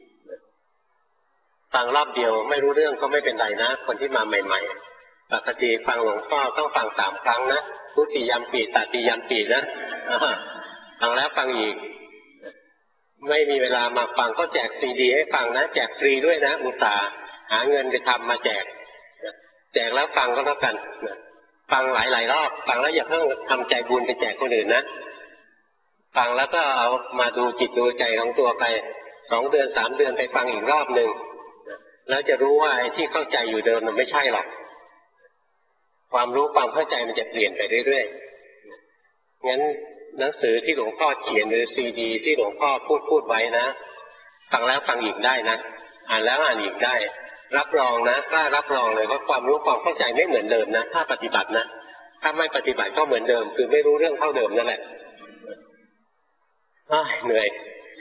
[SPEAKER 1] ฟังรอบเดียวไม่รู้เรื่องก็ไม่เป็นไรนะคนที่มาใหม่ๆปกติฟังหลวงพ่อต้องฟัง3 ครั้งนะทุติยมปีตติยมปีนะฟังแล้วฟังอีกไม่มีเวลามาฟังก็แจกซีดีให้ฟังนะแจกฟรีด้วยนะอุตส่าห์หาเงินไปทำมาแจกแล้วฟังก็แล้วกันฟังหลายๆรอบฟังแล้วอย่าเพิ่งทำใจบุญไปแจกคนอื่นนะฟังแล้วก็เอามาดูจิตดูใจของตัวไป2 เดือน 3 เดือนไปฟังอีกรอบหนึ่งแล้วจะรู้ว่าไอ้ที่เข้าใจอยู่เดิมมันไม่ใช่หรอกความรู้ความเข้าใจมันจะเปลี่ยนไปเรื่อยๆงั้นหนังสือที่หลวงพ่อเขียนหรือซีดีที่หลวงพ่อพูดไว้นะฟังแล้วฟังอีกได้นะอ่านแล้วอ่านอีกได้รับรองนะกล้ารับรองเลยว่าความรู้ความเข้าใจไม่เหมือนเดิมนะถ้าปฏิบัตินะถ้าไม่ปฏิบัติก็เหมือนเดิมคือไม่รู้เรื่องเท่าเดิมนั่นแหละเหนื่อย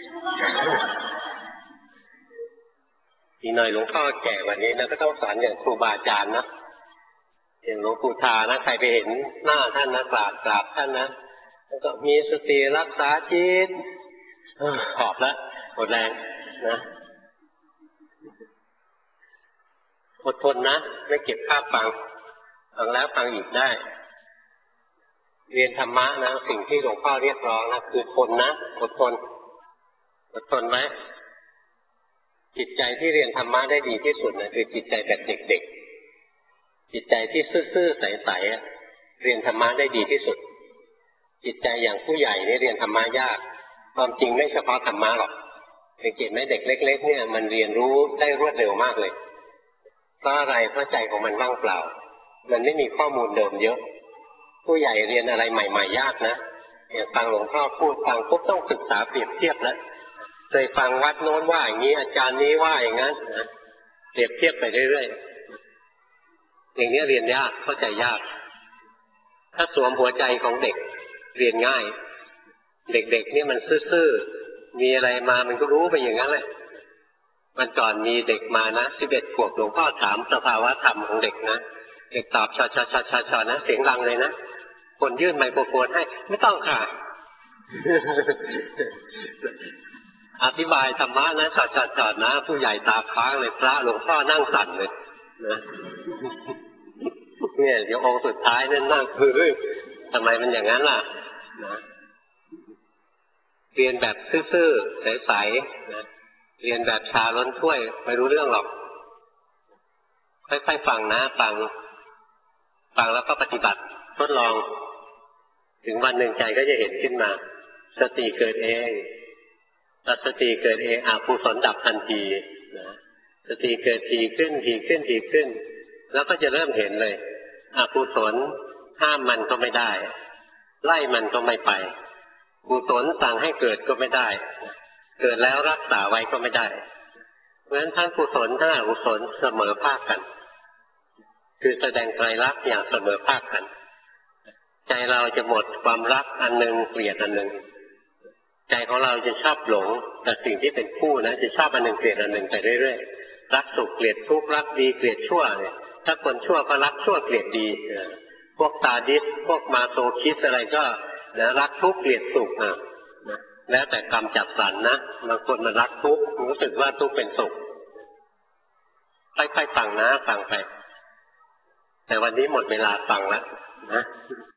[SPEAKER 1] อีกหน่อยหลวงพ่อแก่กว่านี้นะก็ต้องสอนอย่างครูบาอาจารย์นะอย่างหลวงปู่ทานะใครไปเห็นหน้าท่านนะกราบท่านนะแล้วก็มีสติรักษาจิตขอบแล้วหมดแรงนะอดทนนะไม่เก็บภาพฟังแล้วฟังอีกได้เรียนธรรมะนะสิ่งที่หลวงพ่อเรียกร้องนะคือทนนะอดทนไหมจิตใจที่เรียนธรรมะได้ดีที่สุดนะคือจิตใจแบบเด็กๆจิตใจที่ซื่อๆใสๆเรียนธรรมะได้ดีที่สุดจิตใจอย่างผู้ใหญ่นี่เรียนธรรมะยากความจริงไม่เฉพาะธรรมะหรอกสังเกตไหมเด็กเล็กๆเนี่ยมันเรียนรู้ได้รวดเร็วมากเลยเพราะอะไรเพราะใจของมันว่างเปล่ามันไม่มีข้อมูลเดิมเยอะผู้ใหญ่เรียนอะไรใหม่ๆยากนะอย่างฟังหลวงพ่อพูดฟังปุ๊บต้องศึกษาเปรียบเทียบแล้วเคยฟังวัดโน้นว่าอย่างนี้อาจารย์นี้ว่าอย่างนั้นนะเปรียบเทียบไปเรื่อยๆอย่างนี้เรียนยากเข้าใจยากถ้าสวมหัวใจของเด็กเรียนง่ายเด็กๆนี่มันซื่อๆมีอะไรมามันก็รู้ไปอย่างนั้นแหละมันก่อนมีเด็กมานะ11 ขวบหลวงพ่อถามสภาวะธรรมของเด็กนะเด็กตอบชอนะเสียงดังเลยนะคนยื่นไมโครโฟนให้ไม่ต้องค่ะอธิบายธรรมะนะชอนะผู้ใหญ่ตาค้างเลยพระหลวงพ่อนั่งสั่นเลยนะเนี่ยเดี๋ยวองค์สุดท้ายนั่นนั่งทำไมมันอย่างนั้นล่ะนะเรียนแบบซื่อๆใสๆนะเรียนแบบชาล้นถ้วยไม่รู้เรื่องหรอกค่อยๆฟังนะฟังแล้วก็ปฏิบัติทดลองถึงวันหนึ่งใจก็จะเห็นขึ้นมาสติเกิดเองสติเกิดเองอกุศลดับทันทีนะสติเกิดทีขึ้นแล้วก็จะเริ่มเห็นเลยอกุศลห้ามมันก็ไม่ได้ไล่มันก็ไม่ไปกุศลสั่งให้เกิดก็ไม่ได้เกิดแล้วรักษาไว้ก็ไม่ได้เพราะฉะนั้นทั้งกุศลทั้งอกุศลเสมอภาคกัน คือแสดงไตรลักษณ์อย่างเสมอภาคกันใจเราจะหมดความรักอันหนึ่งเกลียดอันหนึ่งใจของเราจะชอบหลงแต่สิ่งที่เป็นคู่นะจะชอบอันหนึ่งเกลียดอันหนึ่งไปเรื่อยๆรักสุขเกลียดทุกข์รักดีเกลียดชั่วเนี่ยถ้าคนชั่วก็รักชั่วเกลียดดีพวกซาดิสพวกมาโซคิสอะไรก็นะรักทุกข์เกลียดสุขนะแล้วแต่กรรมจัดสรรนะบางคนมันรักทุกข์รู้สึกว่าทุกข์เป็นสุขค่อยๆฟังนะฟังไปแต่วันนี้หมดเวลาฟังแล้วนะ